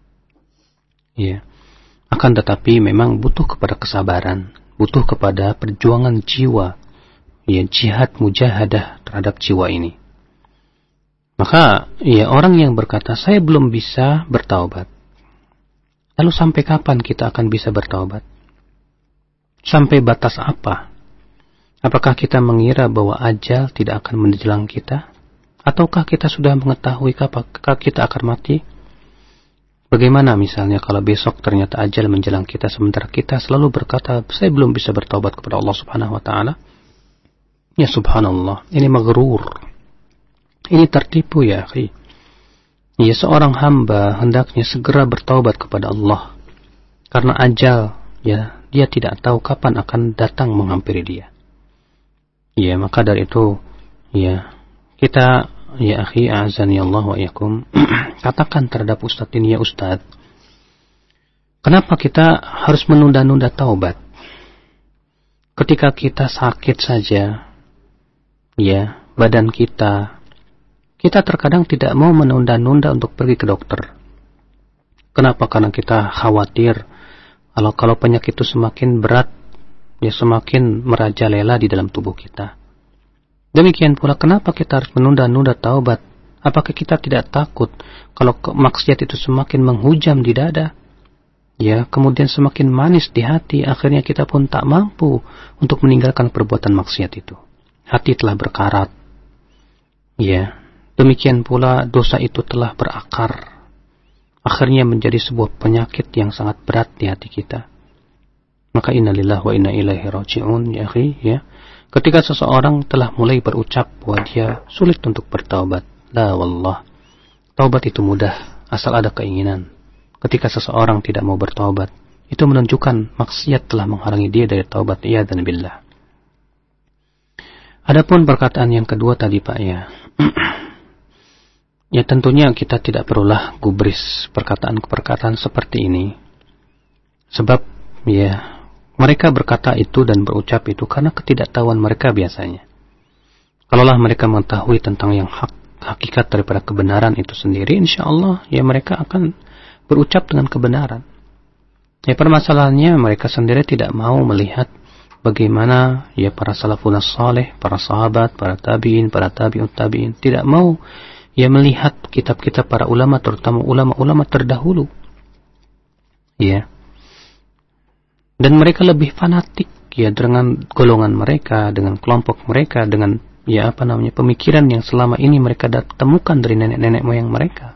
Ya. Akan tetapi memang butuh kepada kesabaran, butuh kepada perjuangan jiwa. Ya, jihad mujahadah terhadap jiwa ini. Maka, ya orang yang berkata, saya belum bisa bertaubat. Lalu sampai kapan kita akan bisa bertaubat? Sampai batas apa? Apakah kita mengira bahwa ajal tidak akan menjelang kita? Ataukah kita sudah mengetahui kapan kita akan mati? Bagaimana misalnya kalau besok ternyata ajal menjelang kita, sementara kita selalu berkata, saya belum bisa bertaubat kepada Allah Subhanahu wa taala? Ya subhanallah, ini maghrur. Ini tertipu ya akhi. Ya, seorang hamba hendaknya segera bertaubat kepada Allah. Karena ajal, ya, dia tidak tahu kapan akan datang menghampiri dia. Ya, maka dari itu, ya, kita, ya akhi, a'azani Allah wa iyakum, katakan terhadap Ustaz ini, ya Ustaz, kenapa kita harus menunda-nunda taubat? Ketika kita sakit saja, ya, badan kita, kita terkadang tidak mau menunda-nunda untuk pergi ke dokter. Kenapa? Karena kita khawatir kalau kalau penyakit itu semakin berat, ya semakin merajalela di dalam tubuh kita. Demikian pula kenapa kita harus menunda-nunda taubat? Apakah kita tidak takut kalau maksiat itu semakin menghujam di dada? Ya, kemudian semakin manis di hati, akhirnya kita pun tak mampu untuk meninggalkan perbuatan maksiat itu. Hati telah berkarat. Ya. Demikian pula dosa itu telah berakar. Akhirnya menjadi sebuah penyakit yang sangat berat di hati kita. Maka innalillahi wa inna ilaihi raji'un ya akhi, ya. Ketika seseorang telah mulai berucap bahwa dia sulit untuk bertaubat, la wallah. Taubat itu mudah asal ada keinginan. Ketika seseorang tidak mau bertaubat, itu menunjukkan maksiat telah menghalangi dia dari taubat, iyadzan billah. Adapun perkataan yang kedua tadi Pak ya, ya tentunya kita tidak perlulah gubris perkataan-perkataan seperti ini. Sebab ya mereka berkata itu dan berucap itu karena ketidaktahuan mereka biasanya. Kalaulah mereka mengetahui tentang yang hak, hakikat daripada kebenaran itu sendiri, insya Allah ya mereka akan berucap dengan kebenaran. Ya permasalahannya mereka sendiri tidak mau melihat bagaimana ya para salafun saleh, para sahabat, para tabi'in, para tabi'ut tabi'in tidak mau ya melihat kitab-kitab para ulama, terutama ulama-ulama terdahulu. Ya. Dan mereka lebih fanatik ya dengan golongan mereka, dengan kelompok mereka, dengan ya apa namanya pemikiran yang selama ini mereka temukan dari nenek-nenek moyang mereka.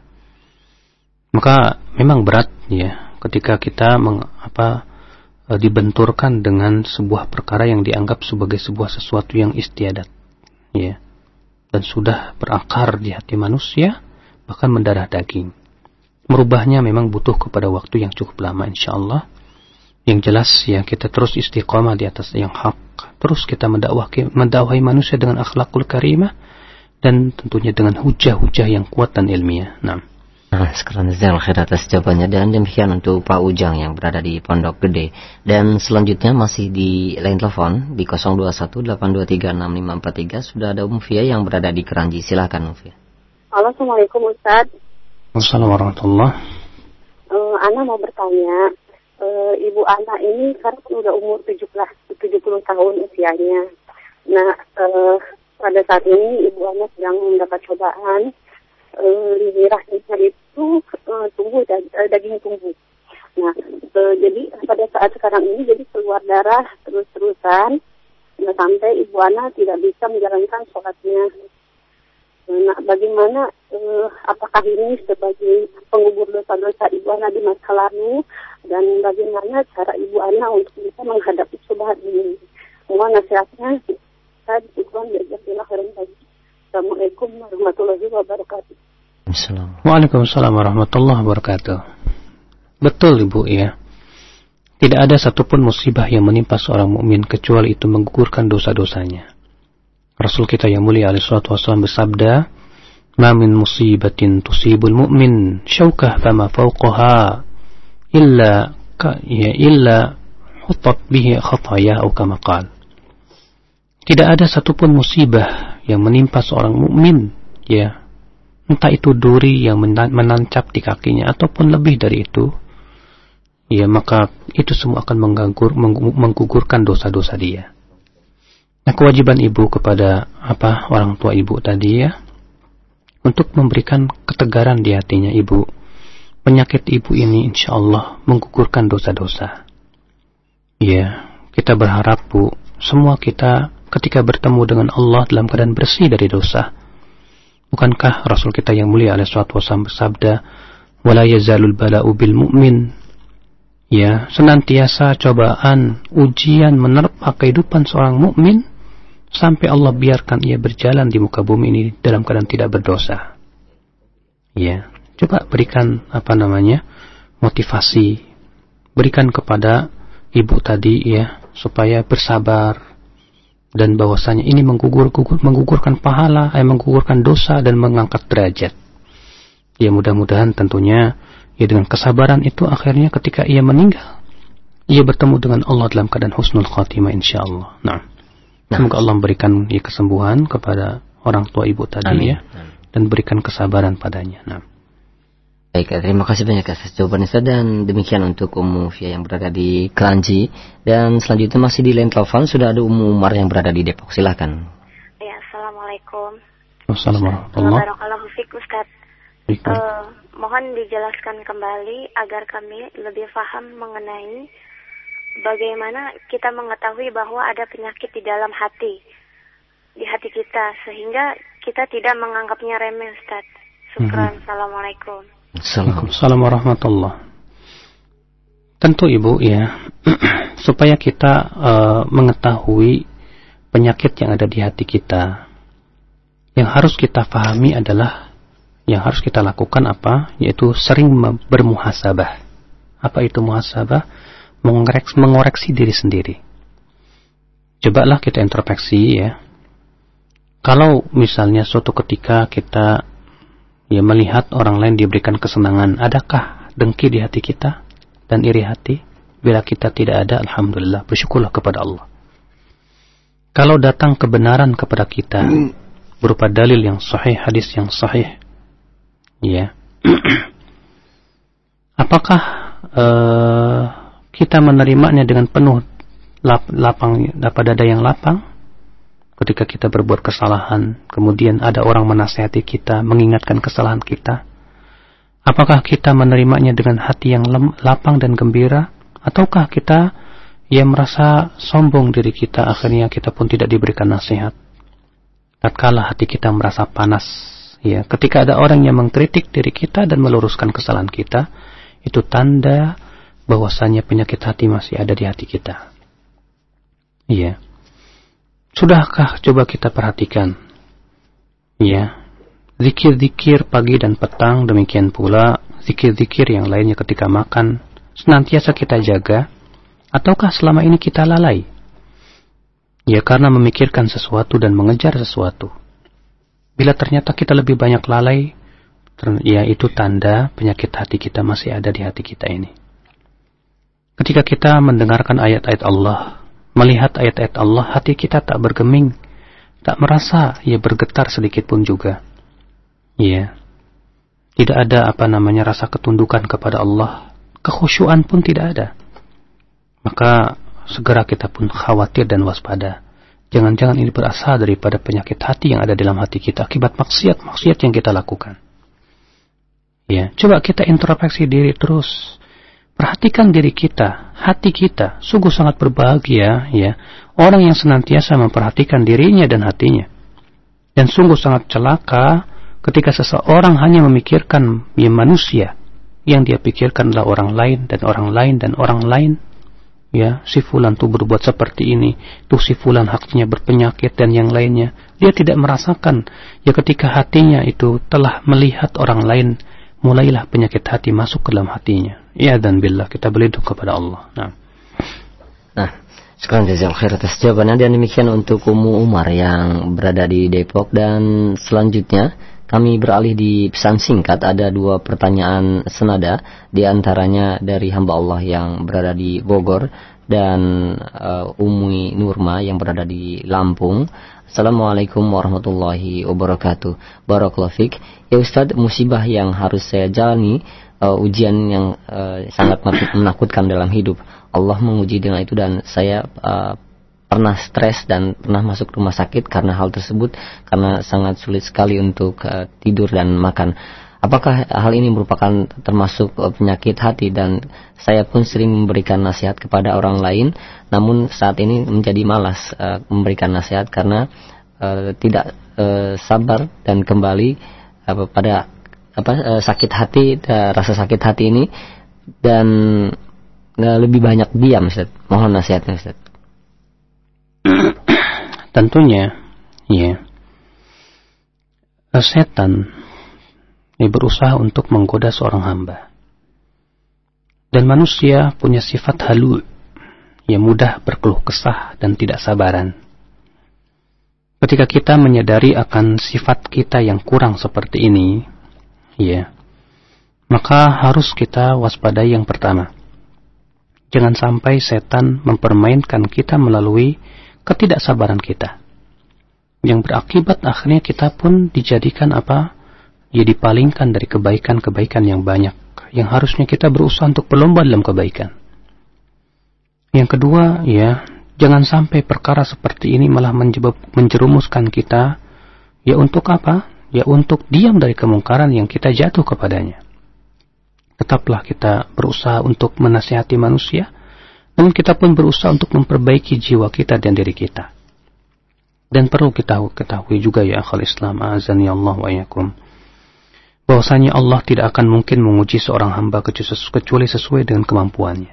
Maka memang berat ya ketika kita meng, apa dibenturkan dengan sebuah perkara yang dianggap sebagai sebuah sesuatu yang istiadat ya, dan sudah berakar di hati manusia bahkan mendarah daging. Merubahnya memang butuh kepada waktu yang cukup lama insyaallah. Yang jelas ya kita terus istiqamah di atas yang hak, terus kita mendakwahi, mendakwahi manusia dengan akhlakul karimah dan tentunya dengan hujah-hujah yang kuat dan ilmiah. Nah, Nah, sekarang jazakallahu khair atas jawabannya, dan demikian untuk Pak Ujang yang berada di Pondok Gede. Dan selanjutnya masih di line telepon di nol dua satu delapan dua tiga enam lima empat tiga sudah ada Umfia yang berada di Keranji. Silakan Umfia. Halo, Assalamualaikum Ustaz. Assalamualaikum warahmatullahi wabarakatuh. Uh, Ana mau bertanya, uh, Ibu Ana ini sekarang udah umur tujuh puluh tahun usianya. Nah, uh, pada saat ini Ibu Ana sedang mendapat cobaan. Uh, di rahimnya itu uh, tumbuh dag, uh, daging tumbuh. Nah, uh, jadi pada saat sekarang ini jadi keluar darah terus-terusan, nah, sampai Ibu Ana tidak bisa menjalankan sholatnya. Nah, bagaimana? Uh, apakah ini sebagai pengubur dosa-dosa Ibu Ana di masa lalu, dan bagaimana cara Ibu Ana untuk bisa menghadapi cobaan ini? Mohon nasihatnya. Saya dikutukan jazakallahu khairan. Assalamualaikum warahmatullahi wabarakatuh. Waalaikumsalam warahmatullahi wabarakatuh. Betul Ibu ya. Tidak ada satupun musibah yang menimpa seorang mukmin kecuali itu menggugurkan dosa-dosanya. Rasul kita yang mulia alaihi salatu wasallam bersabda, "Ma min musibatin tusibul mu'min syaukah fama fawqaha illa ka ya illa hutat bihi khataya atau kama qala." Tidak ada satupun musibah yang menimpa seorang mukmin, ya, entah itu duri yang menancap di kakinya ataupun lebih dari itu, ya, maka itu semua akan menggugur, menggugurkan dosa-dosa dia. Nah, kewajiban ibu kepada apa orang tua ibu tadi ya, untuk memberikan ketegaran di hatinya ibu. Penyakit ibu ini insya Allah menggugurkan dosa-dosa. Ya, kita berharap Bu, semua kita ketika bertemu dengan Allah dalam keadaan bersih dari dosa. Bukankah Rasul kita yang mulia alaihi salatu wasallam bersabda, "Wala yazalul bala'u bil mu'min." Ya, senantiasa cobaan, ujian menerpa kehidupan seorang mukmin sampai Allah biarkan ia berjalan di muka bumi ini dalam keadaan tidak berdosa. Ya, coba berikan apa namanya? motivasi, berikan kepada ibu tadi ya, supaya bersabar. Dan bahwasanya ini menggugur, gugur, menggugurkan pahala, eh, menggugurkan dosa dan mengangkat derajat. Ya mudah-mudahan tentunya ya dengan kesabaran itu akhirnya ketika ia meninggal, ia bertemu dengan Allah dalam keadaan husnul khatimah insyaallah. Nah, nah. Semoga Allah memberikan ya kesembuhan kepada orang tua ibu tadi. Amin. Ya, dan berikan kesabaran padanya. Nah. Baik, terima kasih banyak atas jawabannya, dan demikian untuk Ummu Fia yang berada di Keranji. Dan selanjutnya masih di line telepon sudah ada Ummu Umar yang berada di Depok. Silakan. Ya, assalamualaikum. Assalamualaikum. Barakallahu fiik Ustaz. Uh, mohon dijelaskan kembali agar kami lebih paham mengenai bagaimana kita mengetahui bahwa ada penyakit di dalam hati, di hati kita, sehingga kita tidak menganggapnya remeh, Ustaz. Syukran. Mm-hmm. Assalamualaikum. Assalamualaikum warahmatullahi. Tentu Ibu ya, supaya kita uh, mengetahui penyakit yang ada di hati kita, yang harus kita pahami adalah, yang harus kita lakukan apa? Yaitu sering bermuhasabah. Apa itu muhasabah? mengoreksi, mengoreksi diri sendiri. Cobalah kita introspeksi ya. Kalau misalnya suatu ketika kita ya melihat orang lain diberikan kesenangan, adakah dengki di hati kita dan iri hati? Bila kita tidak ada, alhamdulillah, bersyukurlah kepada Allah. Kalau datang kebenaran kepada kita berupa dalil yang sahih, hadis yang sahih, ya, apakah uh, kita menerimanya dengan penuh lap, lapang, dapat dada yang lapang? Ketika kita berbuat kesalahan, kemudian ada orang menasihati kita, mengingatkan kesalahan kita, apakah kita menerimanya dengan hati yang lem, lapang dan gembira? Ataukah kita ya merasa sombong diri kita, akhirnya kita pun tidak diberikan nasihat? Tatkala hati kita merasa panas, ya, ketika ada orang yang mengkritik diri kita dan meluruskan kesalahan kita, itu tanda bahwasanya penyakit hati masih ada di hati kita. Iya. Sudahkah coba kita perhatikan? Ya, zikir-zikir pagi dan petang, demikian pula zikir-zikir yang lainnya ketika makan, senantiasa kita jaga, ataukah selama ini kita lalai? Ya, karena memikirkan sesuatu dan mengejar sesuatu. Bila ternyata kita lebih banyak lalai, ya itu tanda penyakit hati kita masih ada di hati kita ini. Ketika kita mendengarkan ayat-ayat Allah, melihat ayat-ayat Allah, hati kita tak bergeming, tak merasa ya bergetar sedikit pun juga. Ya, tidak ada apa namanya rasa ketundukan kepada Allah, kekhusyuan pun tidak ada. Maka segera kita pun khawatir dan waspada. Jangan-jangan ini berasal daripada penyakit hati yang ada dalam hati kita akibat maksiat-maksiat yang kita lakukan. Ya, coba kita introspeksi diri terus. Perhatikan diri kita, hati kita. Sungguh sangat berbahagia ya orang yang senantiasa memperhatikan dirinya dan hatinya. Dan sungguh sangat celaka ketika seseorang hanya memikirkan ya manusia, yang dia pikirkan adalah orang lain dan orang lain dan orang lain. Ya, si fulan tuh berbuat seperti ini, tuh si fulan haknya berpenyakit dan yang lainnya. Dia tidak merasakan ya ketika hatinya itu telah melihat orang lain, mulailah penyakit hati masuk ke dalam hatinya. Ya dan billah, kita berlindung kepada Allah. Nah, nah sekarang jazakallahu khair atas jawabannya. Dan demikian untuk Ummu Umar yang berada di Depok. Dan selanjutnya kami beralih di pesan singkat. Ada dua pertanyaan senada, di antaranya dari hamba Allah yang berada di Bogor dan uh, Ummi Nurma yang berada di Lampung. Assalamualaikum warahmatullahi wabarakatuh. Barakallahu fiik. Ya Ustadz, musibah yang harus saya jalani, uh, ujian yang uh, sangat menakutkan dalam hidup. Allah menguji dengan itu dan saya uh, pernah stres dan pernah masuk rumah sakit karena hal tersebut, karena sangat sulit sekali untuk uh, tidur dan makan. Apakah hal ini merupakan termasuk uh, penyakit hati? Dan saya pun sering memberikan nasihat kepada orang lain, namun saat ini menjadi malas uh, memberikan nasihat karena uh, tidak uh, sabar dan kembali uh, pada apa uh, sakit hati, uh, rasa sakit hati ini, dan uh, lebih banyak diam, Ustaz. Mohon nasihatnya, Ustaz. Tentunya, ya, setan ini berusaha untuk menggoda seorang hamba. Dan manusia punya sifat halu, yang mudah berkeluh kesah dan tidak sabaran. Ketika kita menyadari akan sifat kita yang kurang seperti ini, ya, maka harus kita waspadai yang pertama. Jangan sampai setan mempermainkan kita melalui ketidaksabaran kita, yang berakibat akhirnya kita pun dijadikan apa? Ya, dipalingkan dari kebaikan-kebaikan yang banyak, yang harusnya kita berusaha untuk berlomba dalam kebaikan. Yang kedua, ya, jangan sampai perkara seperti ini malah menjebak, menjerumuskan kita, ya untuk apa? Ya untuk diam dari kemungkaran yang kita jatuh kepadanya. Tetaplah kita berusaha untuk menasihati manusia, namun kita pun berusaha untuk memperbaiki jiwa kita dan diri kita. Dan perlu kita ketahui juga ya akhal Islam, azani Allah wa iyyakum, bahwasanya Allah tidak akan mungkin menguji seorang hamba kecuali sesuai dengan kemampuannya.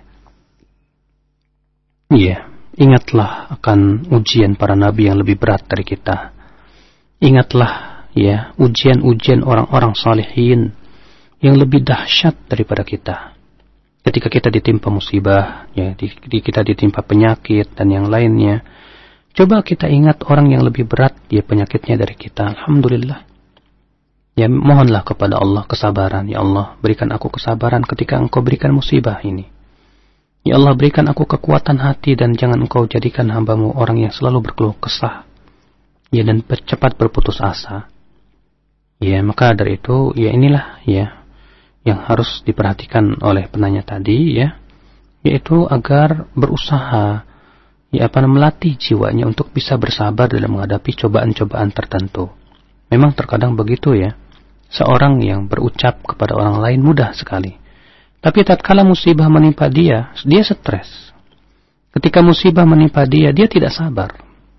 Iya, ingatlah akan ujian para nabi yang lebih berat dari kita. Ingatlah ya ujian-ujian orang-orang salihin yang lebih dahsyat daripada kita. ketika kita ditimpa musibah, ya, di, di, kita ditimpa penyakit dan yang lainnya, coba kita ingat orang yang lebih berat ya penyakitnya dari kita. Alhamdulillah. Ya, mohonlah kepada Allah kesabaran. Ya Allah, berikan aku kesabaran ketika Engkau berikan musibah ini. Ya Allah, berikan aku kekuatan hati dan jangan Engkau jadikan hamba-Mu orang yang selalu berkeluh kesah. Ya, dan cepat berputus asa. Ya, maka dari itu, ya inilah ya yang harus diperhatikan oleh penanya tadi, ya, yaitu agar berusaha, ya apa melatih jiwanya untuk bisa bersabar dalam menghadapi cobaan-cobaan tertentu. Memang terkadang begitu ya, seorang yang berucap kepada orang lain mudah sekali. Tapi tatkala musibah menimpa dia, dia stres. Ketika musibah menimpa dia, dia tidak sabar.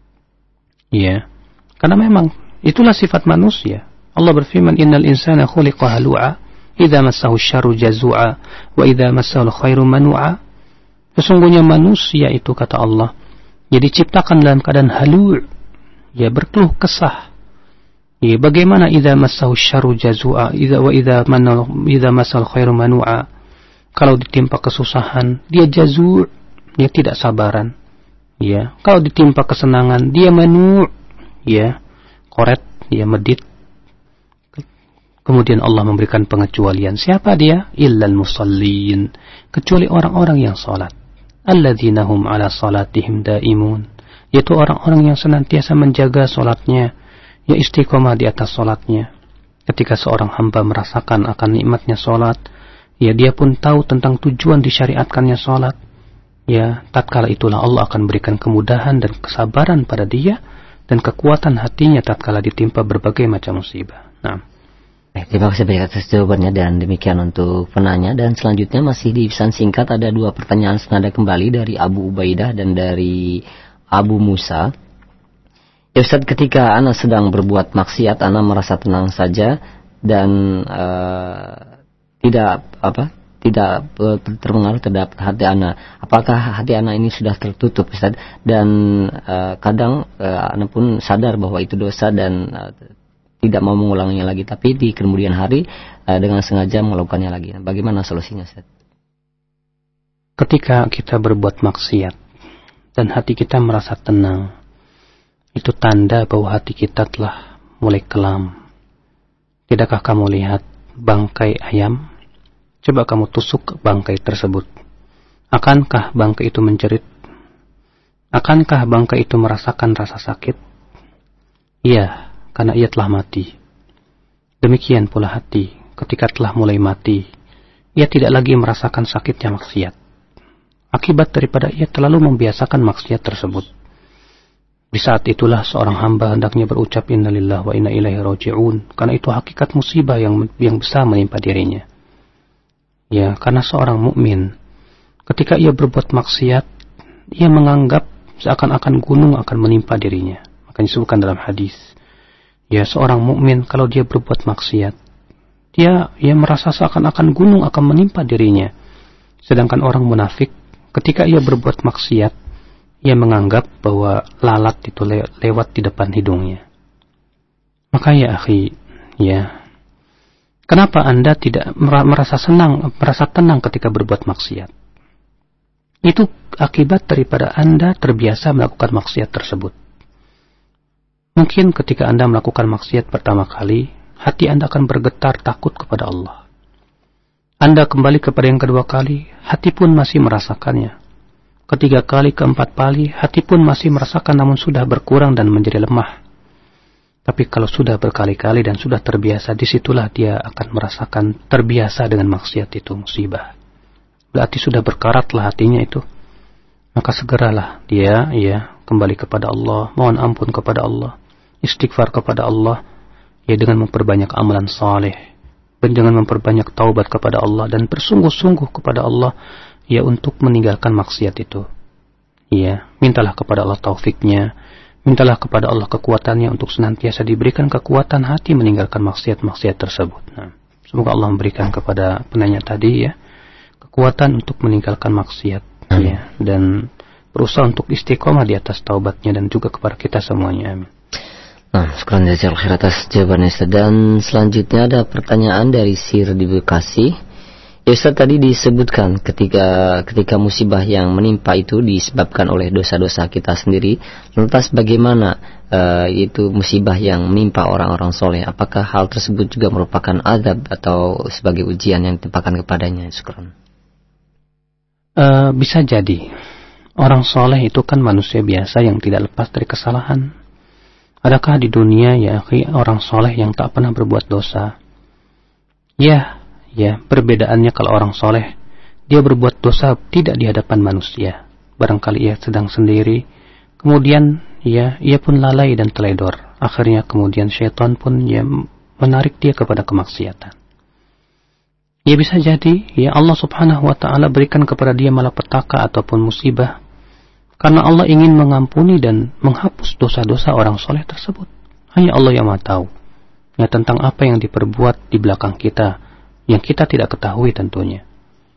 Ya, karena memang itulah sifat manusia. Allah berfirman, "Innal insana khuliqa halu'a, idza massahu syarru jazu'a, wa idza massahu khairu manu'a." Sesungguhnya manusia itu, kata Allah, ya diciptakan dalam keadaan halu', ya berkeluh kesah. Ya, bagaimana idza massahu syarru jazu'a, idza wa idza manna idza massahu khairu manu'a. Kalau ditimpa kesusahan, dia jazu', dia tidak sabaran. Ya, kalau ditimpa kesenangan, dia manu', ya, koret, dia medit. Kemudian Allah memberikan pengecualian. Siapa dia? Illal musallin. Kecuali orang-orang yang salat. Alladzina hum ala salatihim daimun. Yaitu orang-orang yang senantiasa menjaga salatnya, ya istiqomah di atas salatnya. Ketika seorang hamba merasakan akan nikmatnya salat, ya dia pun tahu tentang tujuan disyariatkannya salat. Ya, tatkala itulah Allah akan berikan kemudahan dan kesabaran pada dia dan kekuatan hatinya tatkala ditimpa berbagai macam musibah. Nah, Baik, terima kasih banyak atas jawabannya dan demikian untuk penanya. Dan selanjutnya masih di pesan singkat ada dua pertanyaan senada kembali dari Abu Ubaidah dan dari Abu Musa. Ya Ustaz, ketika Ana sedang berbuat maksiat, Ana merasa tenang saja dan uh, tidak apa tidak uh, terpengaruh terhadap hati Ana. Apakah hati Ana ini sudah tertutup, Ustaz? Dan uh, kadang uh, Ana pun sadar bahwa itu dosa dan uh, tidak mau mengulanginya lagi, tapi di kemudian hari uh, dengan sengaja melakukannya lagi. Bagaimana solusinya, Ustaz? Ketika kita berbuat maksiat dan hati kita merasa tenang, itu tanda bahwa hati kita telah mulai kelam. Tidakkah kamu lihat bangkai ayam? Coba kamu tusuk bangkai tersebut. Akankah bangkai itu menjerit? Akankah bangkai itu merasakan rasa sakit? Iya, karena ia telah mati. Demikian pula hati, ketika telah mulai mati, ia tidak lagi merasakan sakitnya maksiat. Akibat daripada ia terlalu membiasakan maksiat tersebut. Di saat itulah seorang hamba hendaknya berucap innalillahi wa inna ilaihi raji'un, karena itu hakikat musibah yang yang besar menimpa dirinya. Ya, karena seorang mukmin ketika ia berbuat maksiat, ia menganggap seakan-akan gunung akan menimpa dirinya. Makanya disebutkan dalam hadis, ya seorang mukmin kalau dia berbuat maksiat, dia ia merasa seakan-akan gunung akan menimpa dirinya. Sedangkan orang munafik ketika ia berbuat maksiat, ia menganggap bahwa lalat itu le- lewat di depan hidungnya. Maka ya akhi, ya, kenapa Anda tidak merasa senang, merasa tenang ketika berbuat maksiat? Itu akibat daripada Anda terbiasa melakukan maksiat tersebut. Mungkin ketika Anda melakukan maksiat pertama kali, hati Anda akan bergetar takut kepada Allah. Anda kembali kepada yang kedua kali, hati pun masih merasakannya. Ketiga kali, keempat kali, hati pun masih merasakan namun sudah berkurang dan menjadi lemah. Tapi kalau sudah berkali-kali dan sudah terbiasa, disitulah dia akan merasakan terbiasa dengan maksiat itu, musibah. Berarti sudah berkaratlah hatinya itu. Maka segeralah dia ya kembali kepada Allah, mohon ampun kepada Allah, istighfar kepada Allah, ya dengan memperbanyak amalan saleh, dan dengan memperbanyak taubat kepada Allah dan bersungguh-sungguh kepada Allah, ya untuk meninggalkan maksiat itu. Ya, mintalah kepada Allah taufiknya, mintalah kepada Allah kekuatannya untuk senantiasa diberikan kekuatan hati meninggalkan maksiat-maksiat tersebut. Nah, semoga Allah memberikan kepada penanya tadi ya kekuatan untuk meninggalkan maksiat, ya, dan berusaha untuk istiqomah di atas taubatnya dan juga kepada kita semuanya. Amin. Nah, sekarang jazakallahu khair atas jawabannya. Dan selanjutnya ada pertanyaan dari Sir di Bekasi. Ya Ustaz, tadi disebutkan ketika ketika musibah yang menimpa itu disebabkan oleh dosa-dosa kita sendiri. Lantas bagaimana uh, itu musibah yang menimpa orang-orang soleh? Apakah hal tersebut juga merupakan azab atau sebagai ujian yang ditimpakan kepadanya? Syukran. Uh, bisa jadi. Orang soleh itu kan manusia biasa yang tidak lepas dari kesalahan. Adakah di dunia ya akhi orang soleh yang tak pernah berbuat dosa? Ya. Ya, perbedaannya kalau orang soleh, dia berbuat dosa tidak di hadapan manusia. Barangkali ia sedang sendiri, kemudian ya, ia pun lalai dan teledor. Akhirnya kemudian syaitan pun ya menarik dia kepada kemaksiatan. Ya bisa jadi, ya Allah subhanahu wa ta'ala berikan kepada dia malapetaka ataupun musibah. Karena Allah ingin mengampuni dan menghapus dosa-dosa orang soleh tersebut. Hanya Allah yang maha tahu. Ya tentang apa yang diperbuat di belakang kita, yang kita tidak ketahui tentunya.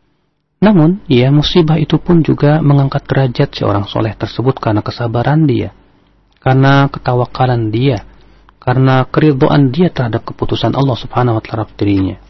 Namun, ya musibah itu pun juga mengangkat derajat seorang soleh tersebut karena kesabaran dia, karena ketawakalan dia, karena keridhaan dia terhadap keputusan Allah subhanahu wa ta'ala dirinya.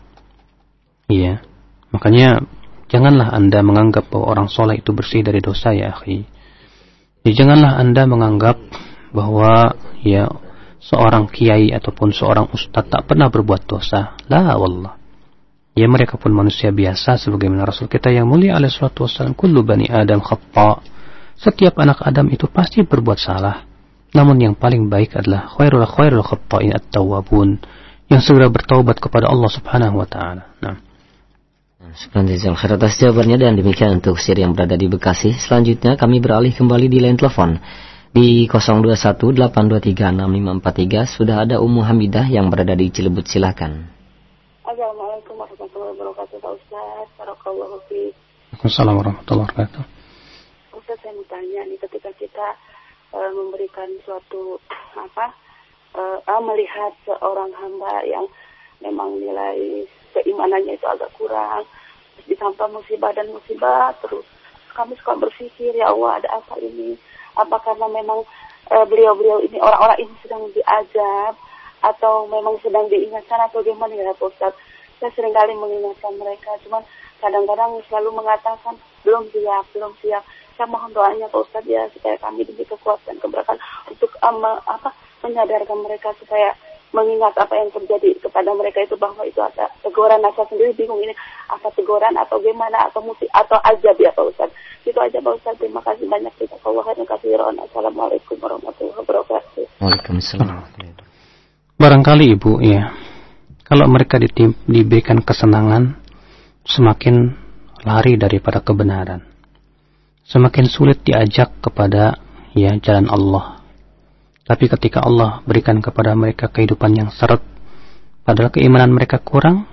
Iya, makanya janganlah Anda menganggap bahwa orang soleh itu bersih dari dosa ya akhi. Ya, janganlah Anda menganggap bahwa ya seorang kiai ataupun seorang ustadz tak pernah berbuat dosa. La wallah. Ya mereka pun manusia biasa sebagaimana Rasul kita yang mulia alaihi salatu wassalam, kullu bani Adam khata'. Setiap anak Adam itu pasti berbuat salah. Namun yang paling baik adalah khairul khairul khata'in at-tawwabun, yang segera bertaubat kepada Allah Subhanahu wa taala. Nah. Syukran jazakallahu khair atas jawabannya, dan demikian untuk sir yang berada di Bekasi. Selanjutnya kami beralih kembali di line telepon di nol dua satu delapan dua tiga enam lima empat tiga. Sudah ada Ummu Hamidah yang berada di Cilebut, silakan. Assalamualaikum warahmatullahi wabarakatuh, Pak Ustaz. Barakallahu fiik. Waalaikumsalam warahmatullahi wabarakatuh. Ustaz, saya mau tanya nih, ketika kita uh, memberikan suatu apa uh, melihat seorang hamba yang memang nilai keimanannya itu agak kurang, terus ditampa musibah dan musibah terus, kami suka berpikir, ya Allah, ada apa ini? Apa karena memang uh, beliau-beliau ini, orang-orang ini sedang diazab, atau memang sedang diingatkan, atau gimana ya Pak Ustaz? Saya seringkali mengingatkan mereka, cuman kadang-kadang selalu mengatakan belum siap, belum siap. Saya mohon doanya Pak Ustaz ya, supaya kami diberi kekuatan, keberkahan untuk um, apa menyadarkan mereka supaya mengingat apa yang terjadi kepada mereka itu, bahwa itu ada teguran. Saya sendiri bingung ini apa teguran atau gimana, atau musik atau azab ya Pak Ustaz. Itu aja Pak Ustaz, terima kasih banyak. Assalamualaikum warahmatullahi wabarakatuh. Waalaikumsalam. Barangkali ibu ya, kalau mereka ditim- diberikan kesenangan, semakin lari daripada kebenaran, semakin sulit diajak kepada ya jalan Allah. Tapi ketika Allah berikan kepada mereka kehidupan yang seret, padahal keimanan mereka kurang,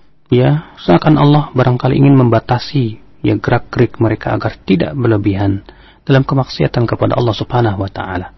ya seakan Allah barangkali ingin membatasi ya gerak-gerik mereka agar tidak berlebihan dalam kemaksiatan kepada Allah Subhanahu wa taala.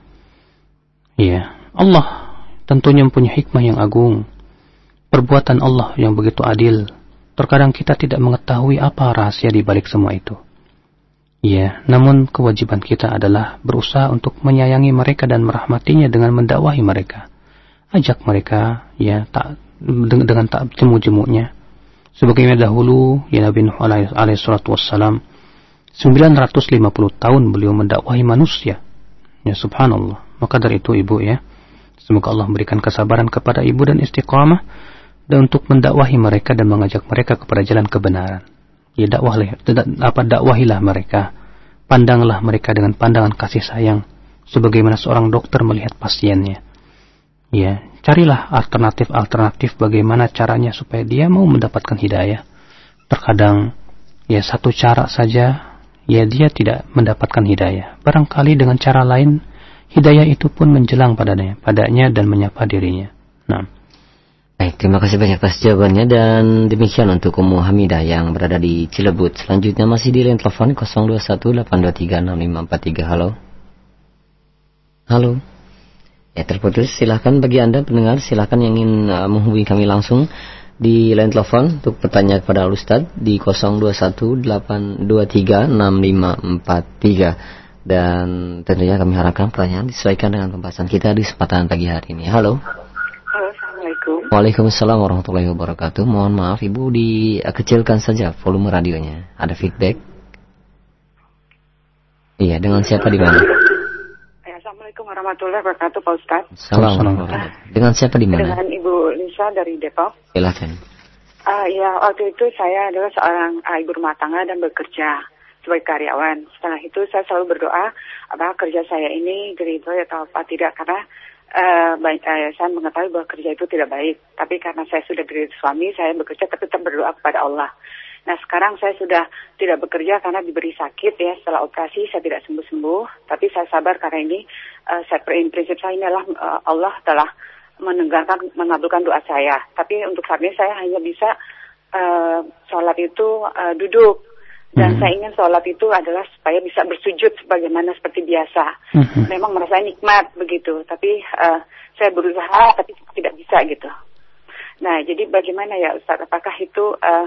Ya, Allah tentunya mempunyai hikmah yang agung. Perbuatan Allah yang begitu adil. Terkadang kita tidak mengetahui apa rahasia di balik semua itu. Ya, namun kewajiban kita adalah berusaha untuk menyayangi mereka dan merahmatinya dengan mendakwahi mereka. Ajak mereka ya tak dengan, dengan tak jemu-jemunya. Sebagaimana dahulu ya Nabi Nuh alaihi salatu wassalam sembilan ratus lima puluh tahun beliau mendakwahi manusia. Ya subhanallah. Maka dari itu ibu ya, semoga Allah memberikan kesabaran kepada ibu dan istiqamah dan untuk mendakwahi mereka dan mengajak mereka kepada jalan kebenaran. Ya dakwahlah, apa dakwahilah mereka. Pandanglah mereka dengan pandangan kasih sayang sebagaimana seorang dokter melihat pasiennya. Ya, carilah alternatif-alternatif bagaimana caranya supaya dia mau mendapatkan hidayah. Terkadang ya satu cara saja ya dia tidak mendapatkan hidayah. Barangkali dengan cara lain hidayah itu pun menjelang padanya, padanya dan menyapa dirinya. Nah. Baik, terima kasih banyak atas jawabannya, dan demikian untuk Ummu Hamidah yang berada di Cilebut. Selanjutnya masih di line telepon nol dua satu delapan dua tiga enam lima empat tiga. Halo. Halo. Ya, terputus. Silahkan bagi Anda pendengar, silahkan yang ingin uh, menghubungi kami langsung di line telepon untuk bertanya kepada Ustaz di nol dua satu delapan dua tiga enam lima empat tiga. Dan tentunya kami harapkan pertanyaan disesuaikan dengan pembahasan kita di kesempatan pagi hari ini. Halo. Halo, Assalamualaikum Assalamualaikum. Waalaikumsalam warahmatullahi wabarakatuh. Mohon maaf Ibu, dikecilkan saja volume radionya. Ada feedback? Iya, dengan siapa di mana? Assalamualaikum warahmatullahi wabarakatuh, Pak Ustaz. Assalamualaikum. Dengan siapa di mana? Dengan Ibu Lisa dari Depok. Silakan. Uh, ya, waktu itu saya adalah seorang uh, ibu rumah tangga dan bekerja sebagai karyawan. Setelah itu saya selalu berdoa apakah kerja saya ini diridhoi atau apa tidak, karena uh, baik, uh, saya mengetahui bahwa kerja itu tidak baik. Tapi karena saya sudah dari suami, saya bekerja tapi tetap berdoa kepada Allah. Nah, sekarang saya sudah tidak bekerja karena diberi sakit ya. Setelah operasi saya tidak sembuh-sembuh, tapi saya sabar karena ini uh, saya prinsip saya ini adalah uh, Allah telah mendengarkan, mengabulkan doa saya. Tapi untuk saat ini saya hanya bisa uh, sholat itu uh, duduk. Dan hmm. saya ingin sholat itu adalah supaya bisa bersujud sebagaimana seperti biasa. Hmm. Memang merasa nikmat begitu. Tapi uh, saya berusaha tapi tidak bisa gitu. Nah, jadi bagaimana ya Ustaz? Apakah itu uh,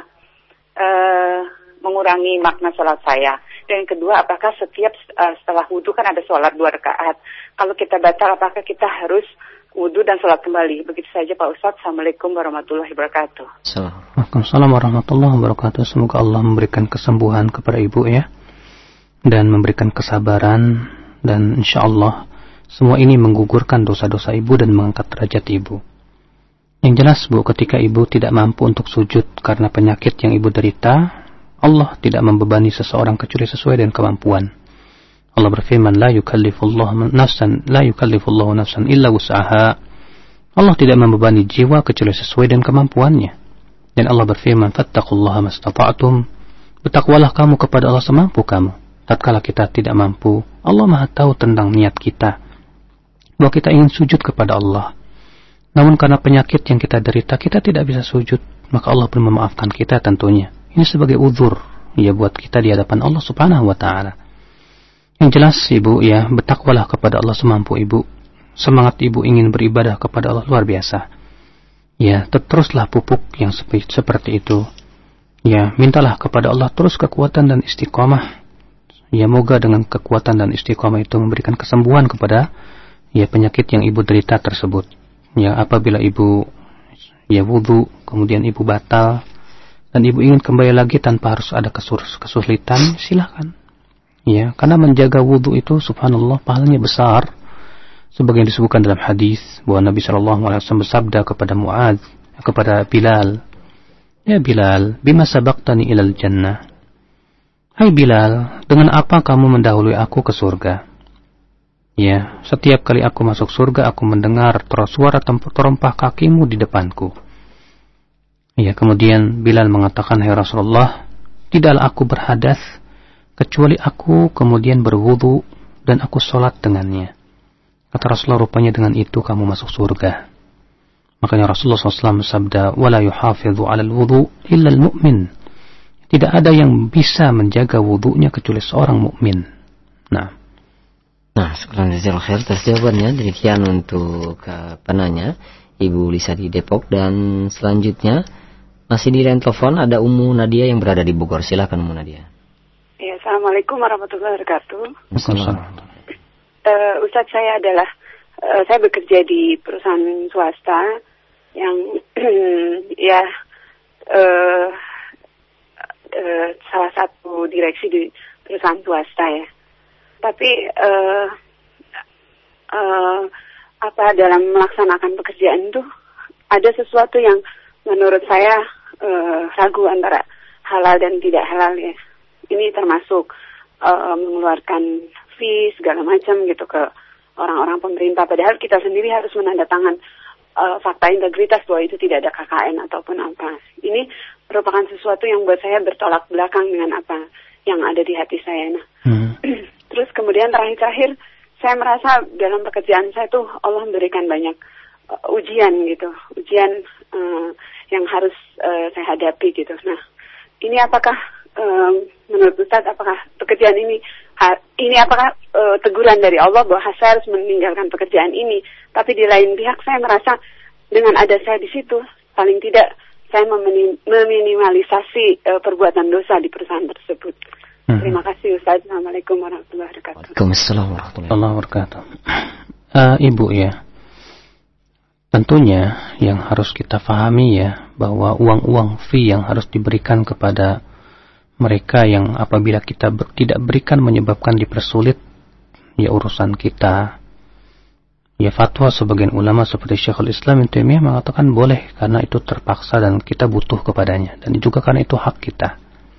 uh, mengurangi makna sholat saya? Dan yang kedua, apakah setiap uh, setelah wudhu kan ada sholat dua rakaat. Kalau kita batal, apakah kita harus wudhu dan sholat kembali? Begitu saja Pak Ustadz. Assalamualaikum warahmatullahi wabarakatuh. Waalaikumsalam warahmatullahi wabarakatuh. Semoga Allah memberikan kesembuhan kepada ibu ya, dan memberikan kesabaran, dan insya Allah semua ini menggugurkan dosa-dosa ibu dan mengangkat derajat ibu. Yang jelas Bu, ketika ibu tidak mampu untuk sujud karena penyakit yang ibu derita, Allah tidak membebani seseorang kecuali sesuai dengan kemampuan. Allah berfirman, la yukallifullahu nafsan la yukallifullahu nafsan illa wus'aha. Allah tidak membebani jiwa kecuali sesuai dengan kemampuannya. Dan Allah berfirman, fattaqullaha mastata'tum. Bertakwalah kamu kepada Allah semampu kamu. Tatkala kita tidak mampu, Allah Maha tahu tentang niat kita, bahwa kita ingin sujud kepada Allah. Namun karena penyakit yang kita derita, kita tidak bisa sujud, maka Allah pun memaafkan kita tentunya. Ini sebagai uzur ya buat kita di hadapan Allah Subhanahu wa taala. Yang jelas ibu ya, bertakwalah kepada Allah semampu ibu. Semangat ibu ingin beribadah kepada Allah luar biasa. Ya, teruslah pupuk yang seperti itu. Ya, mintalah kepada Allah terus kekuatan dan istiqamah. Ya, moga dengan kekuatan dan istiqamah itu memberikan kesembuhan kepada ya penyakit yang ibu derita tersebut. Ya, apabila ibu ya wudu, kemudian ibu batal, dan ibu ingin kembali lagi tanpa harus ada kesulitan, silakan. Ya, karena menjaga wudu itu subhanallah pahalanya besar. Sebagian disebutkan dalam hadis bahwa Nabi shallallahu alaihi wasallam bersabda kepada Mu'adz, kepada Bilal, ya Bilal, bima sabaqtani ilal jannah. Hai Bilal, dengan apa kamu mendahului aku ke surga? Ya, setiap kali aku masuk surga, aku mendengar suara terompah kakimu di depanku. Ya, kemudian Bilal mengatakan, hai Rasulullah, tidaklah aku berhadas kecuali aku kemudian berwudu dan aku sholat dengannya. Kata Rasulullah, rupanya dengan itu kamu masuk surga. Makanya Rasulullah shallallahu alaihi wasallam bersabda, wala yuhafidhu alal wudu illa al-mu'min. Tidak ada yang bisa menjaga wudunya kecuali seorang mukmin. Nah, nah sekarang jazakallahu khair atas jawabannya. Demikian untuk uh, penanya Ibu Lisa di Depok. Dan selanjutnya masih di line telepon ada Ummu Nadia yang berada di Bogor. Silakan Ummu Nadia. Ya, assalamualaikum warahmatullahi wabarakatuh. Assalamualaikum. Uh, Ustadz, saya adalah uh, saya bekerja di perusahaan swasta yang ya uh, uh, salah satu direksi di perusahaan swasta ya. Tapi uh, uh, apa dalam melaksanakan pekerjaan itu ada sesuatu yang menurut saya uh, ragu antara halal dan tidak halal ya. Ini termasuk uh, mengeluarkan fee segala macam gitu ke orang-orang pemerintah. Padahal kita sendiri harus menandatangan uh, fakta integritas bahwa itu tidak ada K K N ataupun apa. Ini merupakan sesuatu yang buat saya bertolak belakang dengan apa yang ada di hati saya. Nah, hmm. Terus kemudian terakhir-terakhir saya merasa dalam pekerjaan saya tuh Allah memberikan banyak uh, ujian gitu, ujian uh, yang harus uh, saya hadapi gitu. Nah, ini apakah Um, menurut Ustaz, apakah pekerjaan ini ha, ini apakah uh, teguran dari Allah bahwa saya harus meninggalkan pekerjaan ini? Tapi di lain pihak saya merasa dengan ada saya di situ, paling tidak saya meminim, meminimalisasi uh, perbuatan dosa di perusahaan tersebut. Hmm. Terima kasih Ustaz. Assalamualaikum warahmatullahi wabarakatuh. Waalaikumsalam warahmatullahi wabarakatuh. Uh, Ibu ya, tentunya yang harus kita pahami ya, bahwa uang-uang fee yang harus diberikan kepada mereka yang apabila kita ber, tidak berikan menyebabkan dipersulit ya urusan kita. Ya, fatwa sebagian ulama seperti Syekhul Islam Ibnu Taimiyah mengatakan boleh karena itu terpaksa dan kita butuh kepadanya, dan juga karena itu hak kita.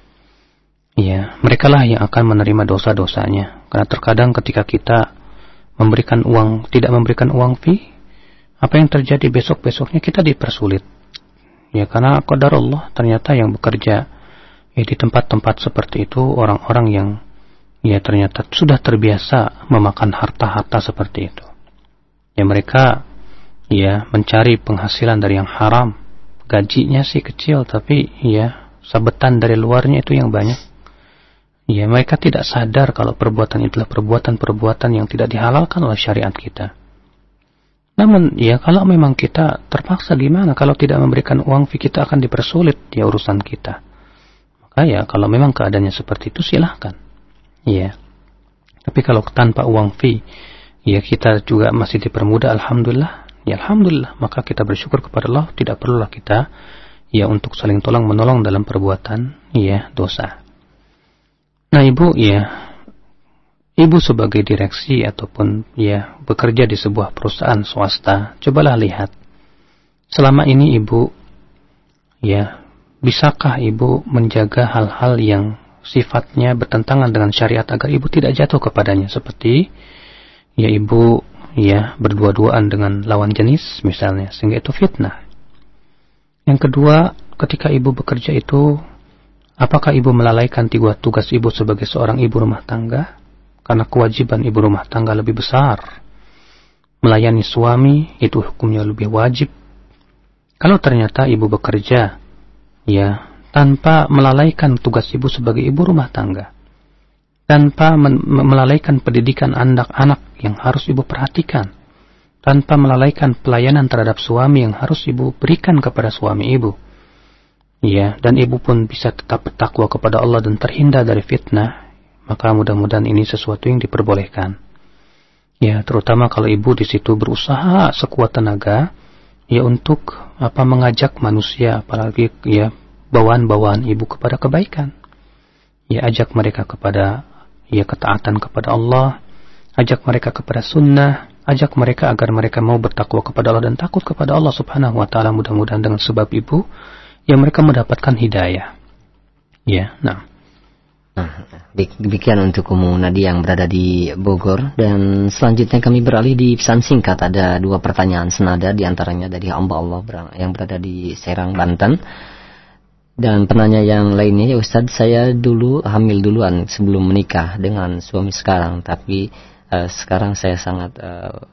Ya, merekalah yang akan menerima dosa-dosanya. Karena terkadang ketika kita memberikan uang, tidak memberikan uang fee, apa yang terjadi besok-besoknya kita dipersulit. Ya, karena qadarullah ternyata yang bekerja ya di tempat-tempat seperti itu orang-orang yang ya ternyata sudah terbiasa memakan harta-harta seperti itu. Ya, mereka ya mencari penghasilan dari yang haram. Gajinya sih kecil, tapi ya sabetan dari luarnya itu yang banyak. Ya, mereka tidak sadar kalau perbuatan itulah perbuatan-perbuatan yang tidak dihalalkan oleh syariat kita. Namun ya kalau memang kita terpaksa, gimana? Kalau tidak memberikan uang fee kita akan dipersulit ya urusan kita. Maka ya kalau memang keadaannya seperti itu silahkan. Ya. Tapi kalau tanpa uang fee ya kita juga masih dipermudah, alhamdulillah. Ya alhamdulillah, maka kita bersyukur kepada Allah, tidak perlulah kita ya untuk saling tolong menolong dalam perbuatan ya dosa. Nah, Ibu ya, Ibu sebagai direksi ataupun ya bekerja di sebuah perusahaan swasta, cobalah lihat selama ini Ibu ya, bisakah Ibu menjaga hal-hal yang sifatnya bertentangan dengan syariat agar Ibu tidak jatuh kepadanya, seperti ya Ibu ya berdua-duaan dengan lawan jenis misalnya, sehingga itu fitnah. Yang kedua, ketika Ibu bekerja itu, apakah Ibu melalaikan tiga tugas Ibu sebagai seorang ibu rumah tangga? Karena kewajiban ibu rumah tangga lebih besar. Melayani suami itu hukumnya lebih wajib. Kalau ternyata Ibu bekerja ya tanpa melalaikan tugas Ibu sebagai ibu rumah tangga, tanpa melalaikan pendidikan anak-anak yang harus Ibu perhatikan, tanpa melalaikan pelayanan terhadap suami yang harus Ibu berikan kepada suami Ibu, ya, dan Ibu pun bisa tetap bertakwa kepada Allah dan terhindar dari fitnah, maka mudah-mudahan ini sesuatu yang diperbolehkan. Ya, terutama kalau Ibu di situ berusaha sekuat tenaga, ya untuk apa mengajak manusia, apalagi ya bawaan-bawaan Ibu kepada kebaikan. Ya, ajak mereka kepada ya ketaatan kepada Allah, ajak mereka kepada sunnah, ajak mereka agar mereka mau bertakwa kepada Allah dan takut kepada Allah Subhanahu wa taala. Mudah-mudahan dengan sebab Ibu yang mereka mendapatkan hidayah. Ya, nah. Nah, demikian untuk Umu Nadi yang berada di Bogor. Dan selanjutnya kami beralih di pesan singkat. Ada dua pertanyaan senada, diantaranya dari hamba Allah yang berada di Serang, Banten. Dan penanya yang lainnya, ya Ustadz, saya dulu hamil duluan sebelum menikah dengan suami sekarang, tapi uh, sekarang saya sangat uh,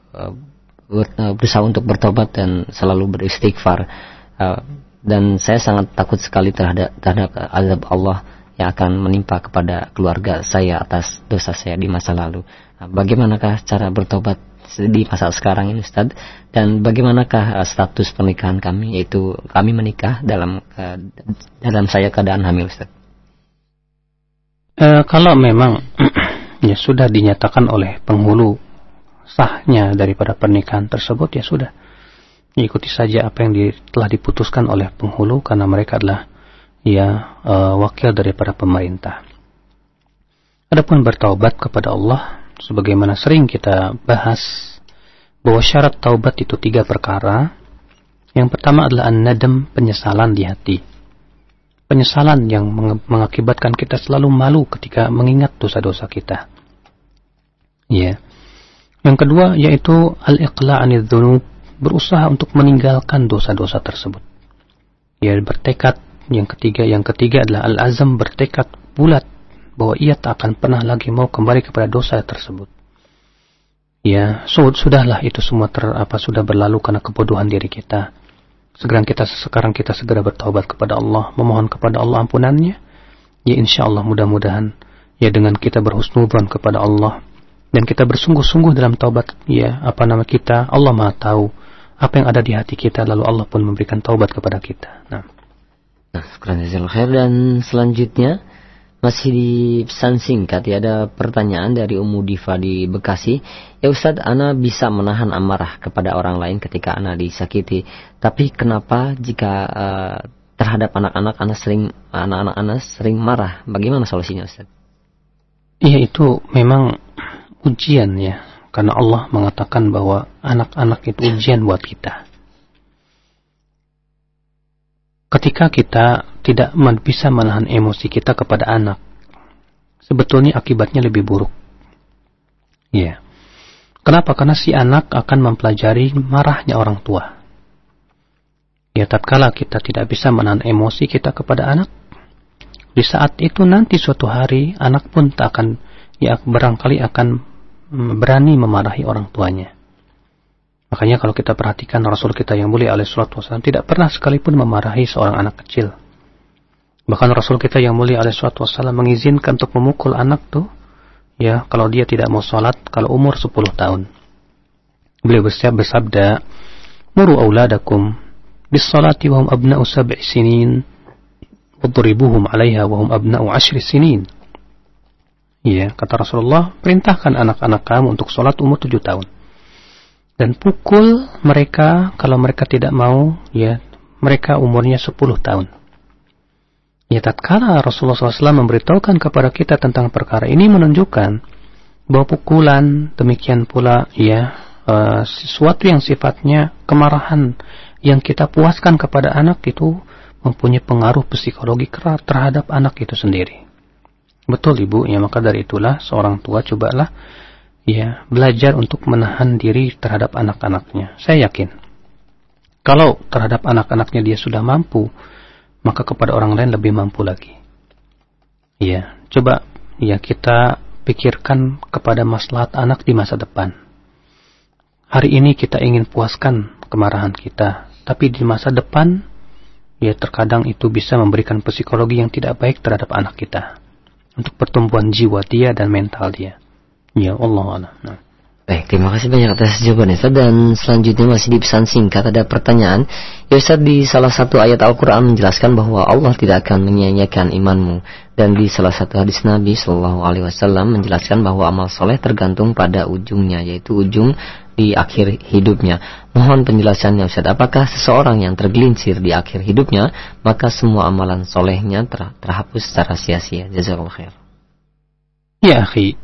uh, berusaha untuk bertobat dan selalu beristighfar, uh, dan saya sangat takut sekali terhadap, terhadap azab Allah yang akan menimpa kepada keluarga saya atas dosa saya di masa lalu. Nah, bagaimanakah cara bertobat di masa sekarang ini, Ustadz? Dan bagaimanakah uh, status pernikahan kami, yaitu kami menikah dalam uh, dalam saya keadaan hamil, Ustadz? E, kalau memang ya sudah dinyatakan oleh penghulu sahnya daripada pernikahan tersebut, ya sudah ikuti saja apa yang di, telah diputuskan oleh penghulu, karena mereka adalah ya e, wakil daripada pemerintah. Adapun bertaubat kepada Allah, sebagaimana sering kita bahas, bahwa syarat taubat itu tiga perkara. Yang pertama adalah an-nadam, penyesalan di hati. Penyesalan yang mengakibatkan kita selalu malu ketika mengingat dosa-dosa kita. Ya. Yang kedua yaitu al-iqla' anidz dzunub, berusaha untuk meninggalkan dosa-dosa tersebut. Ya, bertekad. Yang ketiga, yang ketiga adalah al-azam, bertekad bulat bahwa ia tak akan pernah lagi mau kembali kepada dosa tersebut. Ya, so, sudahlah itu semua ter, apa sudah berlalu karena kebodohan diri kita. Segera kita sekarang kita segera bertaubat kepada Allah, memohon kepada Allah ampunannya. Ya, insyaallah mudah-mudahan ya dengan kita berhusnudzon kepada Allah dan kita bersungguh-sungguh dalam taubat, ya apa nama kita, Allah Maha tahu apa yang ada di hati kita, lalu Allah pun memberikan taubat kepada kita. Nah. Nah, sekarang jazakallahu khair. Dan selanjutnya Masih di pesan singkat ya, ada pertanyaan dari Ummu Diva di Bekasi. Ya Ustadz, ana bisa menahan amarah kepada orang lain ketika ana disakiti. Tapi kenapa jika uh, terhadap anak-anak ana sering anak-anak ana sering marah? Bagaimana solusinya Ustadz? Iya, itu memang ujian ya. Karena Allah mengatakan bahwa anak-anak itu ujian buat kita. Ketika kita tidak bisa menahan emosi kita kepada anak, sebetulnya akibatnya lebih buruk. Ya. Kenapa? Karena si anak akan mempelajari marahnya orang tua. Ya, tatkala kita tidak bisa menahan emosi kita kepada anak, di saat itu nanti suatu hari anak pun tak akan, ya barangkali akan berani memarahi orang tuanya. Makanya kalau kita perhatikan Rasul kita yang mulia alaihi salatu wasallam tidak pernah sekalipun memarahi seorang anak kecil. Bahkan Rasul kita yang mulia alaihi salatu wasallam mengizinkan untuk memukul anak tuh, ya kalau dia tidak mau sholat kalau umur sepuluh tahun. Beliau bersabda, "Muru auladakum bis salati wa hum abna'u sab'i sinin, wadribuhum 'alaiha wa hum abna'u 'ashri sinin." Ya, kata Rasulullah, perintahkan anak-anak kamu untuk sholat umur tujuh tahun. Dan pukul mereka kalau mereka tidak mau, ya, mereka umurnya sepuluh tahun. Ya, tatkala Rasulullah shallallahu alaihi wasallam memberitahukan kepada kita tentang perkara ini menunjukkan bahwa pukulan, demikian pula, ya, uh, sesuatu yang sifatnya kemarahan yang kita puaskan kepada anak itu mempunyai pengaruh psikologi keras terhadap anak itu sendiri. Betul Ibu, ya maka dari itulah seorang tua cobalah ya belajar untuk menahan diri terhadap anak-anaknya. Saya yakin kalau terhadap anak-anaknya dia sudah mampu, maka kepada orang lain lebih mampu lagi. Ya, coba ya kita pikirkan kepada maslahat anak di masa depan. Hari ini kita ingin puaskan kemarahan kita, tapi di masa depan ya terkadang itu bisa memberikan psikologi yang tidak baik terhadap anak kita. Untuk pertumbuhan jiwa dia dan mental dia. Ya Allah Allah. Nah. Baik, terima kasih banyak atas jawabannya Ustaz. Dan selanjutnya masih di pesan singkat ada pertanyaan. Ya Ustaz, di salah satu ayat Al-Quran menjelaskan bahwa Allah tidak akan menyia-nyiakan imanmu. Dan di salah satu hadis Nabi Shallallahu Alaihi Wasallam menjelaskan bahwa amal soleh tergantung pada ujungnya, yaitu ujung di akhir hidupnya. Mohon penjelasannya Ustaz, apakah seseorang yang tergelincir di akhir hidupnya, maka semua amalan solehnya ter- terhapus secara sia-sia? Jazakallahu khair. Ya akhi,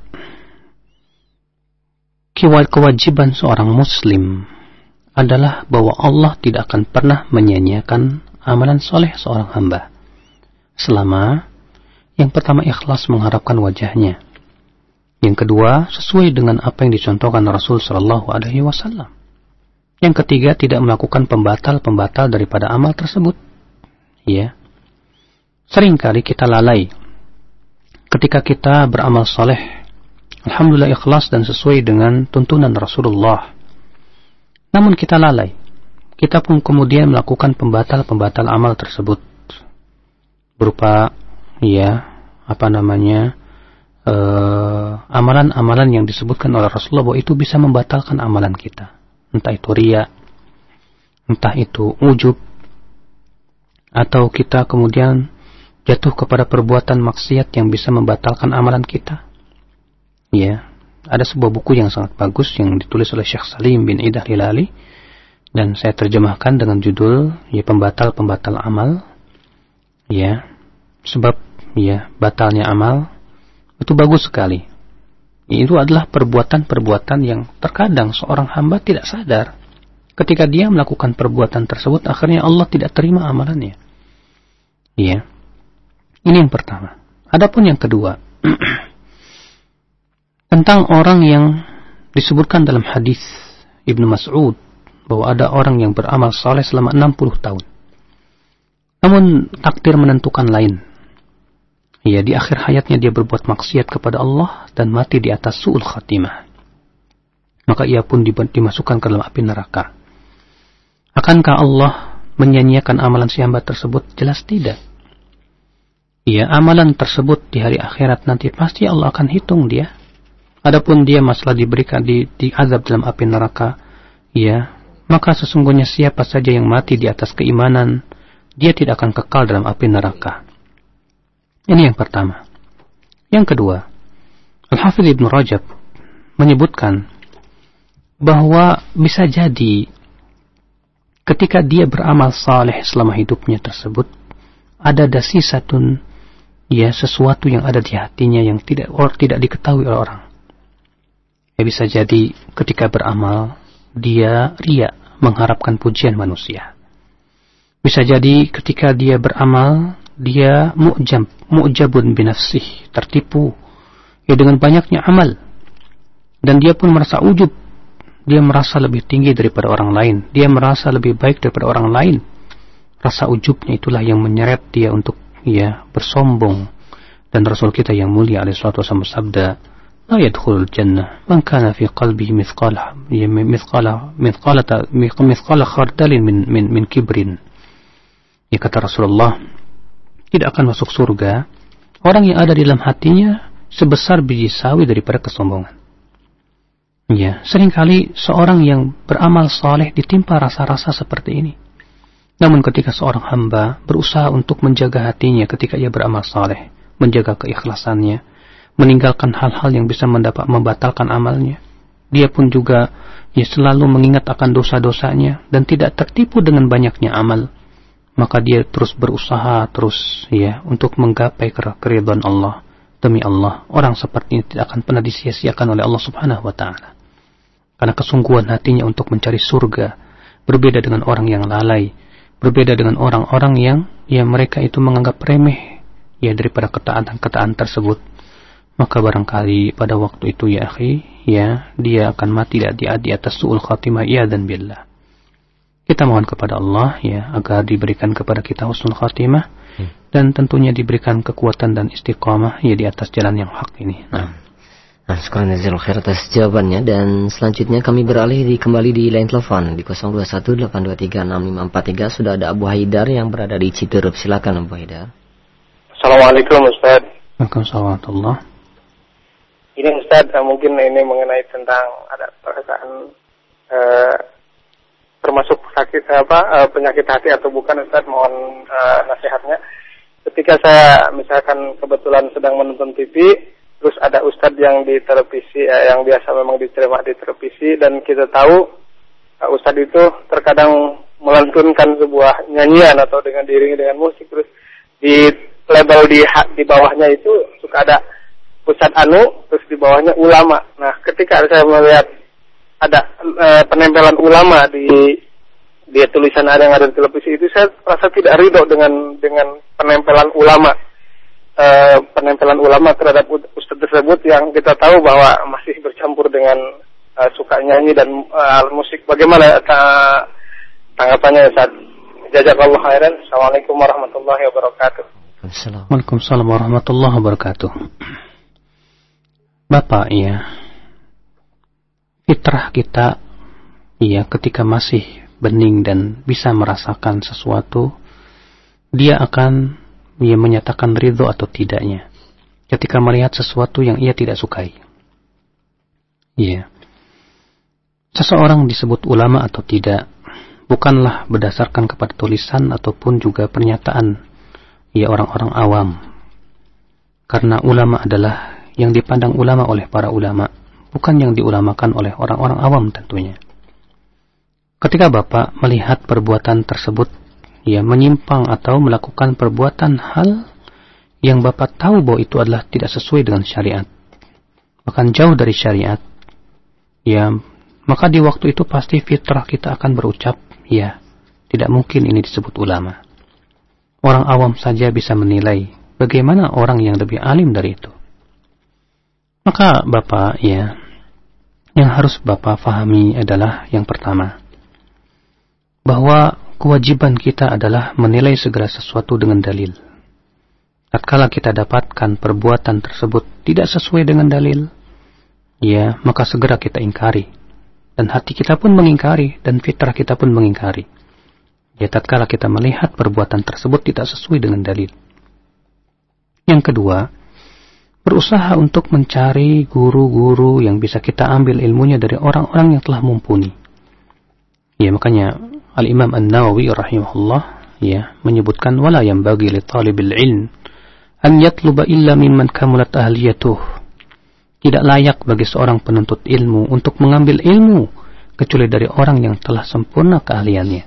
kewajiban seorang muslim adalah bahwa Allah tidak akan pernah menyia-nyiakan amalan soleh seorang hamba. Selama yang pertama ikhlas mengharapkan wajahnya. Yang kedua, sesuai dengan apa yang dicontohkan Rasul Shallallahu Alaihi Wasallam. Yang ketiga, tidak melakukan pembatal-pembatal daripada amal tersebut. Ya, seringkali kita lalai ketika kita beramal soleh. Alhamdulillah ikhlas dan sesuai dengan tuntunan Rasulullah. Namun kita lalai. Kita pun kemudian melakukan pembatal-pembatal amal tersebut. Berupa, ya, apa namanya, Uh, amalan-amalan yang disebutkan oleh Rasulullah bahwa itu bisa membatalkan amalan kita. Entah itu riya, entah itu ujub, atau kita kemudian jatuh kepada perbuatan maksiat yang bisa membatalkan amalan kita. Ya, ada sebuah buku yang sangat bagus yang ditulis oleh Syekh Salim bin Idah Hilali dan saya terjemahkan dengan judul ya pembatal-pembatal amal. Ya, sebab ya batalnya amal itu bagus sekali. Itu adalah perbuatan-perbuatan yang terkadang seorang hamba tidak sadar. Ketika dia melakukan perbuatan tersebut, akhirnya Allah tidak terima amalannya. Iya. Ini yang pertama. Adapun yang kedua, tentang orang yang disebutkan dalam hadis Ibnu Mas'ud bahwa ada orang yang beramal saleh selama enam puluh tahun. Namun takdir menentukan lain. Ya, di akhir hayatnya dia berbuat maksiat kepada Allah dan mati di atas su'ul khatimah. Maka ia pun dimasukkan ke dalam api neraka. Akankah Allah menyia-nyiakan amalan si hamba tersebut? Jelas tidak. Ya, amalan tersebut di hari akhirat nanti pasti Allah akan hitung dia. Adapun dia masalah diberikan di, di azab dalam api neraka, ya, maka sesungguhnya siapa saja yang mati di atas keimanan, dia tidak akan kekal dalam api neraka. Ini yang pertama. Yang kedua, Al-Hafidz Ibnu Rajab menyebutkan bahwa bisa jadi ketika dia beramal saleh selama hidupnya tersebut, ada dasisatun, ya, sesuatu yang ada di hatinya yang tidak or tidak diketahui oleh orang. Ya, bisa jadi ketika beramal dia riya, mengharapkan pujian manusia. Bisa jadi ketika dia beramal dia mu'jab, mu'jabun binafsih, tertipu ya dengan banyaknya amal, dan dia pun merasa ujub. Dia merasa lebih tinggi daripada orang lain. Dia merasa lebih baik daripada orang lain. Rasa ujubnya itulah yang menyeret dia untuk ya bersombong. Dan Rasul kita yang mulia alaihi salatu wasallam bersabda, "La yadkhulul jannah man kana fi qalbihi mithqala mithqala mithqala mithqala khardalin min min min kibrin." Ya, kata Rasulullah, tidak akan masuk surga orang yang ada di dalam hatinya sebesar biji sawi daripada kesombongan. Ya, seringkali seorang yang beramal saleh ditimpa rasa-rasa seperti ini. Namun ketika seorang hamba berusaha untuk menjaga hatinya ketika ia beramal saleh, menjaga keikhlasannya, meninggalkan hal-hal yang bisa mendapat membatalkan amalnya, dia pun juga ya selalu mengingat akan dosa-dosanya dan tidak tertipu dengan banyaknya amal, maka dia terus berusaha terus ya untuk menggapai keridhaan Allah. Demi Allah, orang seperti ini tidak akan pernah disia-siakan oleh Allah Subhanahu wa taala. Karena kesungguhan hatinya untuk mencari surga berbeda dengan orang yang lalai, berbeda dengan orang-orang yang ya mereka itu menganggap remeh ya daripada ketaatan-ketaatan tersebut. Maka barangkali pada waktu itu ya akhi, ya dia akan mati di, di atas su'ul khatimah, ya dan billah. Kita mohon kepada Allah ya agar diberikan kepada kita husnul khatimah hmm. dan tentunya diberikan kekuatan dan istiqamah ya di atas jalan yang hak ini. Nah. Nah, sekarang Nazirul Khair atas jawabannya, dan selanjutnya kami beralih di, kembali di line telepon di nol dua satu delapan dua tiga enam lima empat tiga. Sudah ada Abu Haidar yang berada di Citerup. Silakan Abu Haidar. Assalamualaikum Ustaz. Waalaikumsalam. Ini Ustaz, mungkin ini mengenai tentang ada perasaan eh, termasuk sakit apa eh, penyakit hati atau bukan Ustaz, mohon eh, nasihatnya. Ketika saya misalkan kebetulan sedang menonton T V, terus ada ustadz yang di televisi, eh, yang biasa memang diterima di televisi, dan kita tahu uh, ustadz itu terkadang melantunkan sebuah nyanyian atau dengan diiringi dengan musik, terus di label di di bawahnya itu suka ada ustadz anu, terus di bawahnya ulama. Nah, ketika saya melihat ada uh, penempelan ulama di di tulisan ada yang ada di televisi itu, saya rasa tidak ridho dengan dengan penempelan ulama. Uh, penempelan ulama terhadap ustadz tersebut yang kita tahu bahwa masih bercampur dengan uh, suka nyanyi dan uh, musik. Bagaimana ta- tanggapannya Ustaz? Jazakallahu khairan. Assalamualaikum warahmatullahi wabarakatuh. Waalaikumsalam warahmatullahi wabarakatuh. Bapak, ya, fitrah kita ya ketika masih bening dan bisa merasakan sesuatu, dia akan ia menyatakan ridho atau tidaknya ketika melihat sesuatu yang ia tidak sukai. Iya. Seseorang disebut ulama atau tidak bukanlah berdasarkan kepada tulisan ataupun juga pernyataan ya orang-orang awam. Karena ulama adalah yang dipandang ulama oleh para ulama, bukan yang diulamakan oleh orang-orang awam tentunya. Ketika Bapak melihat perbuatan tersebut ya menyimpang atau melakukan perbuatan hal yang Bapak tahu bahwa itu adalah tidak sesuai dengan syariat, bahkan jauh dari syariat, ya, maka di waktu itu pasti fitrah kita akan berucap, ya, tidak mungkin ini disebut ulama. Orang awam saja bisa menilai, bagaimana orang yang lebih alim dari itu. Maka Bapak, ya, yang harus Bapak fahami adalah yang pertama, bahwa kewajiban kita adalah menilai segala sesuatu dengan dalil. Tatkala kita dapatkan perbuatan tersebut tidak sesuai dengan dalil, ya, maka segera kita ingkari. Dan hati kita pun mengingkari, dan fitrah kita pun mengingkari. Ya, tatkala kita melihat perbuatan tersebut tidak sesuai dengan dalil. Yang kedua, berusaha untuk mencari guru-guru yang bisa kita ambil ilmunya dari orang-orang yang telah mumpuni. Ya, makanya Al-Imam An-Nawawi rahimahullah ya menyebutkan wala yanbaghi li talibil ilm an yatluba illa mimman kamulat ahliyatuh. Tidak layak bagi seorang penuntut ilmu untuk mengambil ilmu kecuali dari orang yang telah sempurna keahliannya.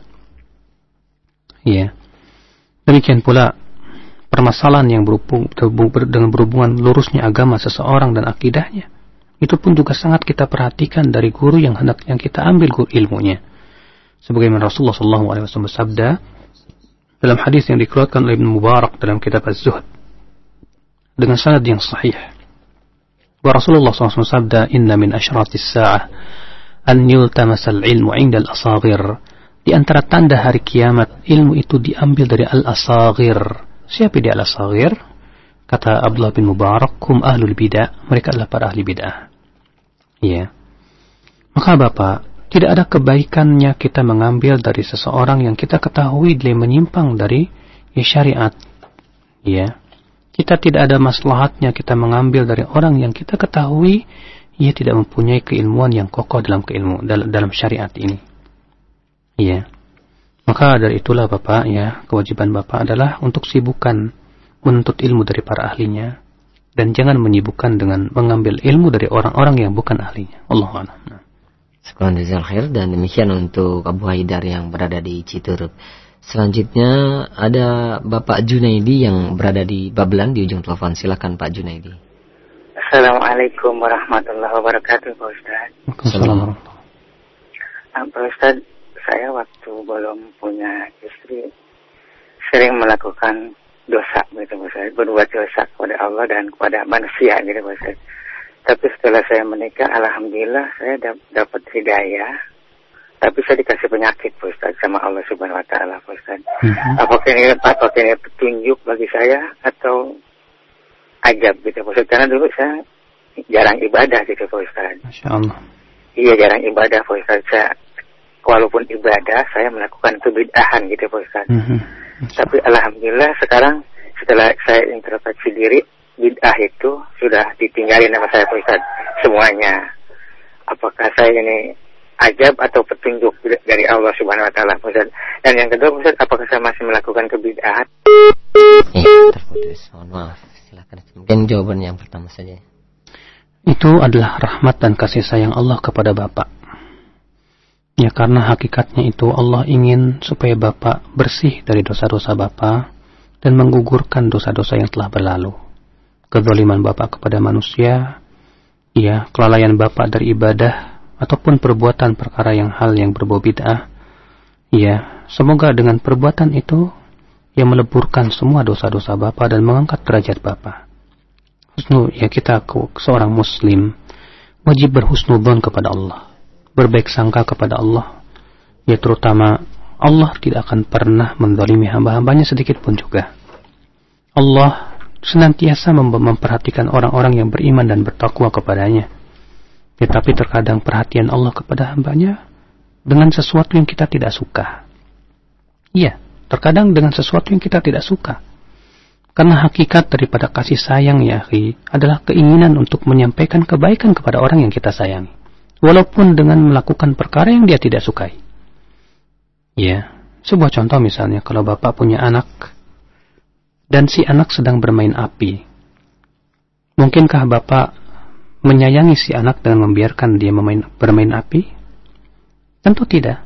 Ya. Demikian pula permasalahan yang berhubung, dengan berhubungan lurusnya agama seseorang dan akidahnya. Itu pun juga sangat kita perhatikan dari guru yang hendak yang kita ambil guru ilmunya. Sebagaimana Rasulullah sallallahu alaihi wasallam bersabda dalam hadis yang dikeluarkan oleh Ibnu Mubarak dalam kitab Az-Zuhd dengan sanad yang sahih. Wa Rasulullah sallallahu alaihi wasallam sabda, "Inna min asyratis sa'ah an yultamasal ilmu 'inda al-asaghir." Di antara tanda hari kiamat, ilmu itu diambil dari al-asaghir. Siapa dia al-asaghir? Kata Abdullah bin Mubarak, "Hum ahlul bid'ah." Mereka adalah para ahli bid'ah. Ya. Maka Bapak, tidak ada kebaikannya kita mengambil dari seseorang yang kita ketahui dia menyimpang dari ya, syariat. Ya. Kita tidak ada maslahatnya kita mengambil dari orang yang kita ketahui ia tidak mempunyai keilmuan yang kokoh dalam keilmu dalam, dalam syariat ini. Ya. Maka dari itulah Bapak, ya, kewajiban Bapak adalah untuk sibukkan menuntut ilmu dari para ahlinya dan jangan menyibukkan dengan mengambil ilmu dari orang-orang yang bukan ahlinya. Allahu a'lam. Sekolah Rizal Khair, dan demikian untuk Abu Haidar yang berada di Citurub. Selanjutnya ada Bapak Junaidi yang berada di Babelan di ujung telepon. Silakan Pak Junaidi. Assalamualaikum warahmatullahi wabarakatuh, Pak Ustaz. Assalamualaikum. Pak Ustaz, saya waktu belum punya istri sering melakukan dosa gitu Pak Ustaz, berbuat dosa kepada Allah dan kepada manusia gitu Pak Ustaz. Tapi setelah saya menikah, alhamdulillah saya dap- dapat hidayah. Tapi saya dikasih penyakit Pak Ustaz sama Allah Subhanahu Wa Taala Pak Ustaz. Mm-hmm. Apakah ini apakah ini petunjuk bagi saya atau ajab gitu Pak Ustaz? Karena dulu saya jarang ibadah gitu Pak Ustaz. Masya Allah. Iya, jarang ibadah Pak Ustaz. Saya, walaupun ibadah saya melakukan kebid'ahan gitu Pak Ustaz. Mm-hmm. Tapi alhamdulillah sekarang setelah saya introspeksi diri, bid'ah itu sudah ditinggalin sama saya Pak Ustaz semuanya. Apakah saya ini ajab atau petunjuk dari Allah Subhanahu Wa Taala Ustaz? Dan yang kedua Ustaz, apakah saya masih melakukan kebid'ahan? Iya, terputus. Mohon maaf. Silakan. Mungkin jawaban yang pertama saja. Itu adalah rahmat dan kasih sayang Allah kepada Bapak. Ya, karena hakikatnya itu Allah ingin supaya Bapak bersih dari dosa-dosa Bapak dan menggugurkan dosa-dosa yang telah berlalu. Kezaliman Bapak kepada manusia, ya, kelalaian Bapak dari ibadah ataupun perbuatan perkara yang hal yang berbau bid'ah. Ya, semoga dengan perbuatan itu yang meleburkan semua dosa-dosa Bapak dan mengangkat derajat Bapak. Husnu, ya, kita seorang muslim wajib berhusnudzon kepada Allah, berbaik sangka kepada Allah. Ya, terutama Allah tidak akan pernah menzalimi hamba-hambanya sedikit pun juga. Allah senantiasa mem- memperhatikan orang-orang yang beriman dan bertakwa kepadanya. Tetapi terkadang perhatian Allah kepada hambanya dengan sesuatu yang kita tidak suka. Iya, terkadang dengan sesuatu yang kita tidak suka. Karena hakikat daripada kasih sayang, ya akhi, adalah keinginan untuk menyampaikan kebaikan kepada orang yang kita sayangi. Walaupun dengan melakukan perkara yang dia tidak sukai. Ya, sebuah contoh misalnya, kalau Bapak punya anak dan si anak sedang bermain api. Mungkinkah Bapak menyayangi si anak dengan membiarkan dia memain, bermain api? Tentu tidak.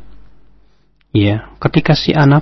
Ya, ketika si anak,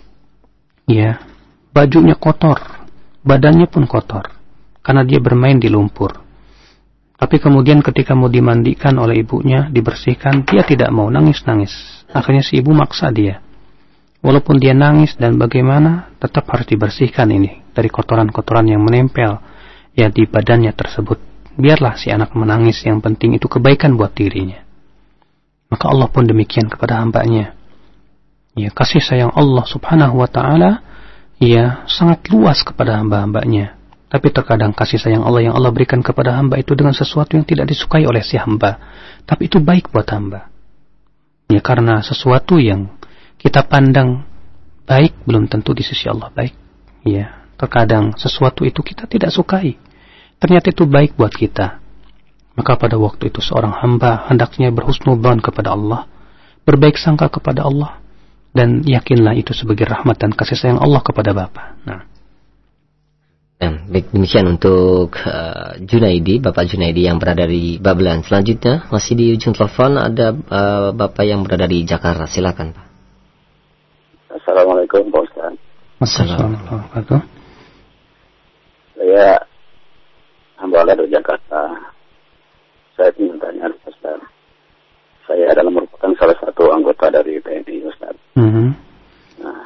ya, bajunya kotor, badannya pun kotor, karena dia bermain di lumpur. Tapi kemudian ketika mau dimandikan oleh ibunya, dibersihkan, dia tidak mau, nangis-nangis. Akhirnya si ibu maksa dia. Walaupun dia nangis dan bagaimana, tetap harus dibersihkan ini dari kotoran-kotoran yang menempel ya di badannya tersebut. Biarlah si anak menangis, yang penting itu kebaikan buat dirinya. Maka Allah pun demikian kepada hambanya. Ya, kasih sayang Allah Subhanahu Wa Taala ya sangat luas kepada hamba-hambanya. Tapi terkadang kasih sayang Allah yang Allah berikan kepada hamba itu dengan sesuatu yang tidak disukai oleh si hamba. Tapi itu baik buat hamba. Ya, karena sesuatu yang kita pandang baik belum tentu di sisi Allah baik. Ya, terkadang sesuatu itu kita tidak sukai, ternyata itu baik buat kita. Maka pada waktu itu seorang hamba hendaknya berhusnudzon kepada Allah, berbaik sangka kepada Allah, dan yakinlah itu sebagai rahmat dan kasih sayang Allah kepada Bapa. Nah. Dan Nah, baik demikian untuk uh, Junaidi, Bapak Junaidi yang berada di Babelan. Selanjutnya masih di ujung telepon ada uh, Bapak yang berada di Jakarta. Silakan, Pak. Assalamualaikum Pak Ustaz. Assalamualaikum. Saya hamba Allah dari Jakarta. Saya ingin tanya Ustaz. Saya adalah merupakan salah satu anggota dari T N I Ustaz. Mm-hmm. Nah,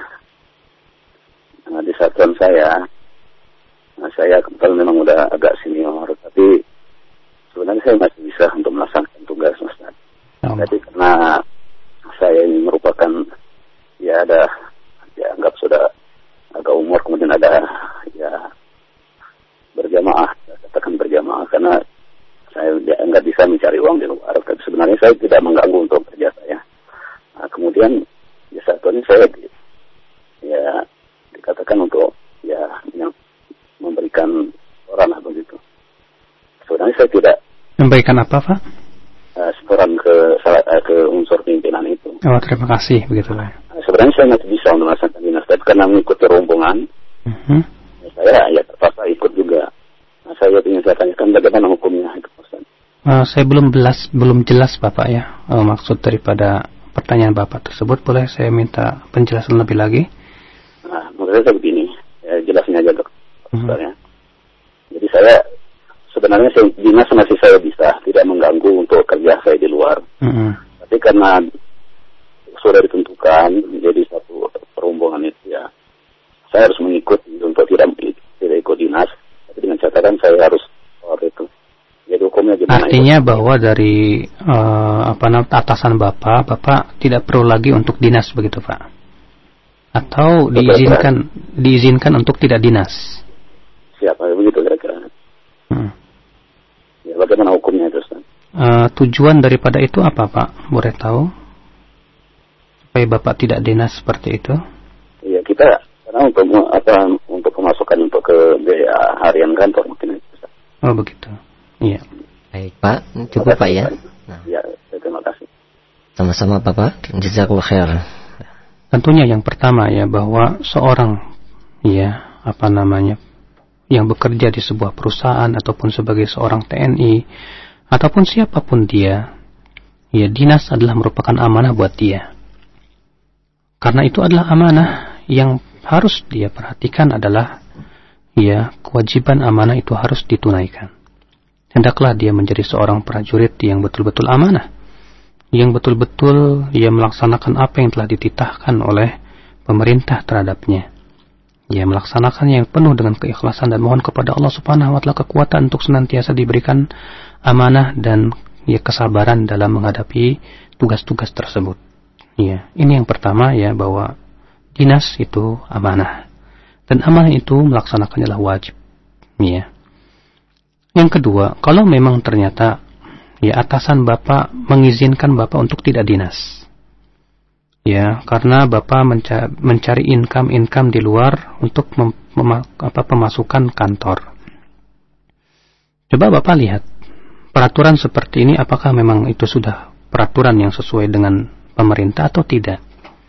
nah, di satuan saya, nah saya kebetulan memang udah agak senior, tapi sebenarnya saya masih bisa untuk melaksanakan tugas Ustaz. Oh. Jadi karena saya ini merupakan ya ada ya anggap sudah agak umur, kemudian ada ya berjamaah, katakan berjamaah karena saya nggak bisa mencari uang di luar, tapi sebenarnya saya tidak mengganggu untuk kerja saya. Nah, kemudian di satu ini saya di, ya dikatakan untuk ya yang memberikan setoran lah begitu. Sebenarnya saya tidak memberikan apa Pak? Uh, setoran ke uh, ke unsur pimpinan itu. Oh, terima kasih begitu lah. Nah, sebenarnya saya masih bisa untuk melaksanakan dinas, tapi karena mengikuti rombongan, uh-huh. ya saya ya terpaksa ikut juga. Nah, saya ingin saya tanyakan bagaimana hukumnya itu, Ustaz. Uh, saya belum jelas, belum jelas Bapak ya uh, maksud daripada pertanyaan Bapak tersebut. Boleh saya minta penjelasan lebih lagi? Nah, maksudnya saya begini, ya, jelasnya aja dok. Uh-huh. Ya. Jadi saya sebenarnya saya dinas masih saya bisa, tidak mengganggu untuk kerja saya di luar. Uh-huh. Tapi karena sudah ditentukan menjadi satu perombongan itu ya, saya harus mengikuti untuk tidak tidak ikut dinas. Dengan catatan saya harus waktu itu. Jadi hukumnya gimana? Artinya itu? Bahwa dari uh, apa namanya atasan Bapak, Bapak tidak perlu lagi untuk dinas begitu Pak? Atau betul, diizinkan betul. diizinkan untuk tidak dinas? Siapa begitu kira-kira? Hmm. Ya, bagaimana hukumnya itu Ustaz? Uh, tujuan daripada itu apa Pak? Boleh tahu? Supaya Bapak tidak dinas seperti itu? Iya kita karena untuk apa untuk pemasukan untuk ke biaya harian kantor mungkin itu. Oh begitu. Iya. Baik Pak, cukup Pak ya. Nah. Ya, terima kasih. Sama-sama Bapak, jazakallahu khairan. Tentunya yang pertama ya bahwa seorang ya apa namanya yang bekerja di sebuah perusahaan ataupun sebagai seorang T N I ataupun siapapun dia, ya dinas adalah merupakan amanah buat dia. Karena itu adalah amanah yang harus dia perhatikan adalah ya kewajiban amanah itu harus ditunaikan. Hendaklah dia menjadi seorang prajurit yang betul-betul amanah, yang betul-betul ia melaksanakan apa yang telah dititahkan oleh pemerintah terhadapnya. Ia melaksanakan yang penuh dengan keikhlasan dan mohon kepada Allah Subhanahu wa taala kekuatan untuk senantiasa diberikan amanah dan ya kesabaran dalam menghadapi tugas-tugas tersebut. Ya, ini yang pertama ya bahwa dinas itu amanah dan amanah itu melaksanakannya adalah wajib. Ya. Yang kedua, kalau memang ternyata ya atasan Bapak mengizinkan Bapak untuk tidak dinas. Ya, karena Bapak menca- mencari income-income di luar untuk mem- mem- apa pemasukan kantor. Coba Bapak lihat peraturan seperti ini apakah memang itu sudah peraturan yang sesuai dengan pemerintah atau tidak.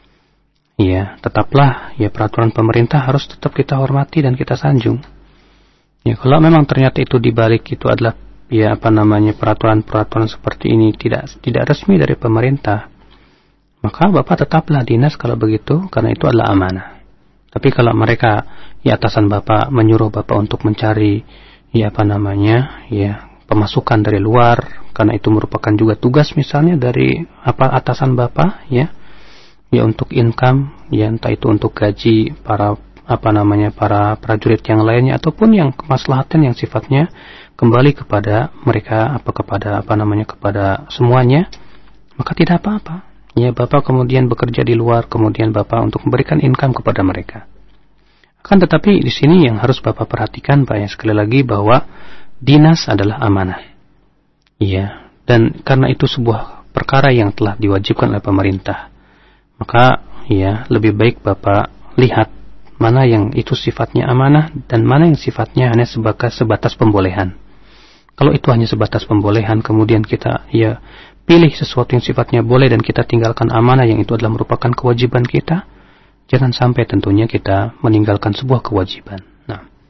Ya, tetaplah ya peraturan pemerintah harus tetap kita hormati dan kita sanjung. Ya, kalau memang ternyata itu dibalik itu adalah ya apa namanya peraturan-peraturan seperti ini tidak tidak resmi dari pemerintah, maka Bapak tetaplah dinas kalau begitu karena itu adalah amanah. Tapi kalau mereka ya atasan Bapak menyuruh Bapak untuk mencari ya apa namanya ya pemasukan dari luar karena itu merupakan juga tugas misalnya dari apa atasan Bapak ya ya untuk income ya entah itu untuk gaji para apa namanya para prajurit yang lainnya ataupun yang kemaslahatan yang sifatnya kembali kepada mereka apa kepada apa namanya kepada semuanya, maka tidak apa-apa ya Bapak kemudian bekerja di luar kemudian Bapak untuk memberikan income kepada mereka. Akan tetapi di sini yang harus Bapak perhatikan Pak ya sekali lagi bahwa dinas adalah amanah ya, dan karena itu sebuah perkara yang telah diwajibkan oleh pemerintah, maka ya lebih baik Bapak lihat mana yang itu sifatnya amanah dan mana yang sifatnya hanya sebatas sebatas pembolehan. Kalau itu hanya sebatas pembolehan kemudian kita ya pilih sesuatu yang sifatnya boleh dan kita tinggalkan amanah yang itu adalah merupakan kewajiban kita, jangan sampai tentunya kita meninggalkan sebuah kewajiban. Nah,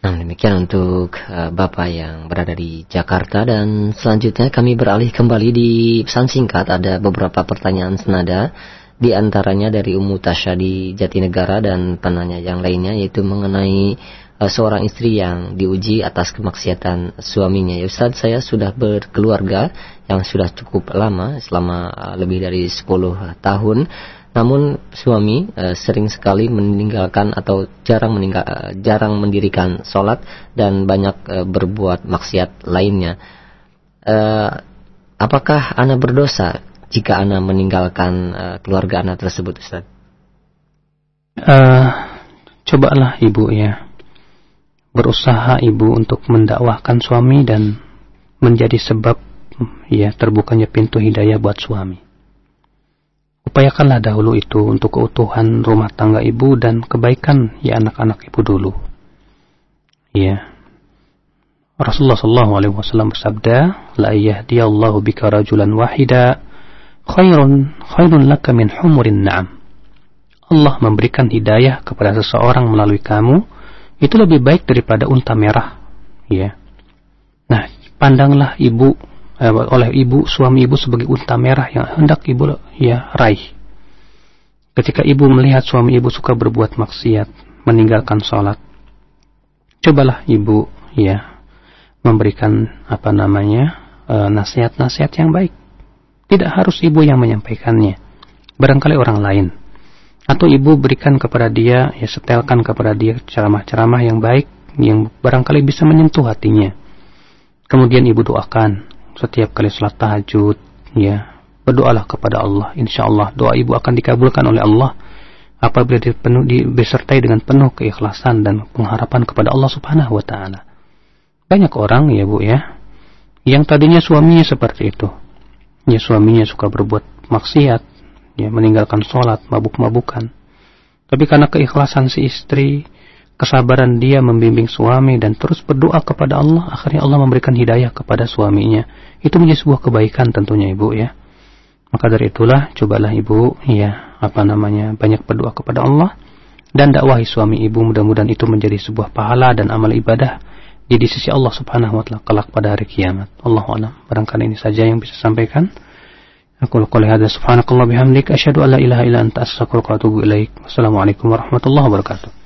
Nah, demikian untuk uh, Bapak yang berada di Jakarta. Dan selanjutnya kami beralih kembali di pesan singkat. Ada beberapa pertanyaan senada, di antaranya dari Ummu Tasya di Jatinegara dan penanya yang lainnya, yaitu mengenai uh, seorang istri yang diuji atas kemaksiatan suaminya. Ya Ustaz, saya sudah berkeluarga yang sudah cukup lama, selama uh, lebih dari sepuluh tahun. Namun suami e, sering sekali meninggalkan atau jarang meninggal, e, jarang mendirikan sholat dan banyak e, berbuat maksiat lainnya. E, apakah ana berdosa jika ana meninggalkan e, keluarga ana tersebut, Ustaz? Uh, cobalah ibu ya, berusaha ibu untuk mendakwahkan suami dan menjadi sebab ya terbukanya pintu hidayah buat suami. Upayakanlah dahulu itu untuk keutuhan rumah tangga ibu dan kebaikan ya anak-anak ibu dulu. Ya. Rasulullah sallallahu alaihi wasallam bersabda, "La yahdiyallahu bika rajulan wahida khairun khairun laka min humurin na'am." Allah memberikan hidayah kepada seseorang melalui kamu itu lebih baik daripada unta merah. Ya. Nah, pandanglah ibu oleh ibu, suami ibu sebagai unta merah yang hendak ibu ya raih. Ketika ibu melihat suami ibu suka berbuat maksiat, meninggalkan sholat, cobalah ibu ya memberikan apa namanya e, nasihat-nasihat yang baik. Tidak harus ibu yang menyampaikannya, barangkali orang lain, atau ibu berikan kepada dia, ya setelkan kepada dia ceramah-ceramah yang baik yang barangkali bisa menyentuh hatinya. Kemudian ibu doakan setiap kali salat tahajud, ya, berdoalah kepada Allah. Insyaallah doa ibu akan dikabulkan oleh Allah apabila dipenuh, disertai dengan penuh keikhlasan dan pengharapan kepada Allah Subhanahu wa taala. Banyak orang ya Bu ya, yang tadinya suaminya seperti itu. Ya, suaminya suka berbuat maksiat, ya, meninggalkan salat, mabuk-mabukan. Tapi karena keikhlasan si istri, kesabaran dia membimbing suami dan terus berdoa kepada Allah, akhirnya Allah memberikan hidayah kepada suaminya. Itu menjadi sebuah kebaikan tentunya ibu ya. Maka dari itulah cobalah ibu ya apa namanya banyak berdoa kepada Allah dan dakwahi suami ibu, mudah-mudahan itu menjadi sebuah pahala dan amal ibadah di sisi Allah Subhanahu wa taala kelak pada hari kiamat. Allahu a'lam. Barangkali ini saja yang bisa sampaikan. Aku qouli hadza subhanakallah bihamdik asyhadu an la ilaha illa anta astaghfiruka wa atubu ilaik. Wassalamualaikum warahmatullahi wabarakatuh.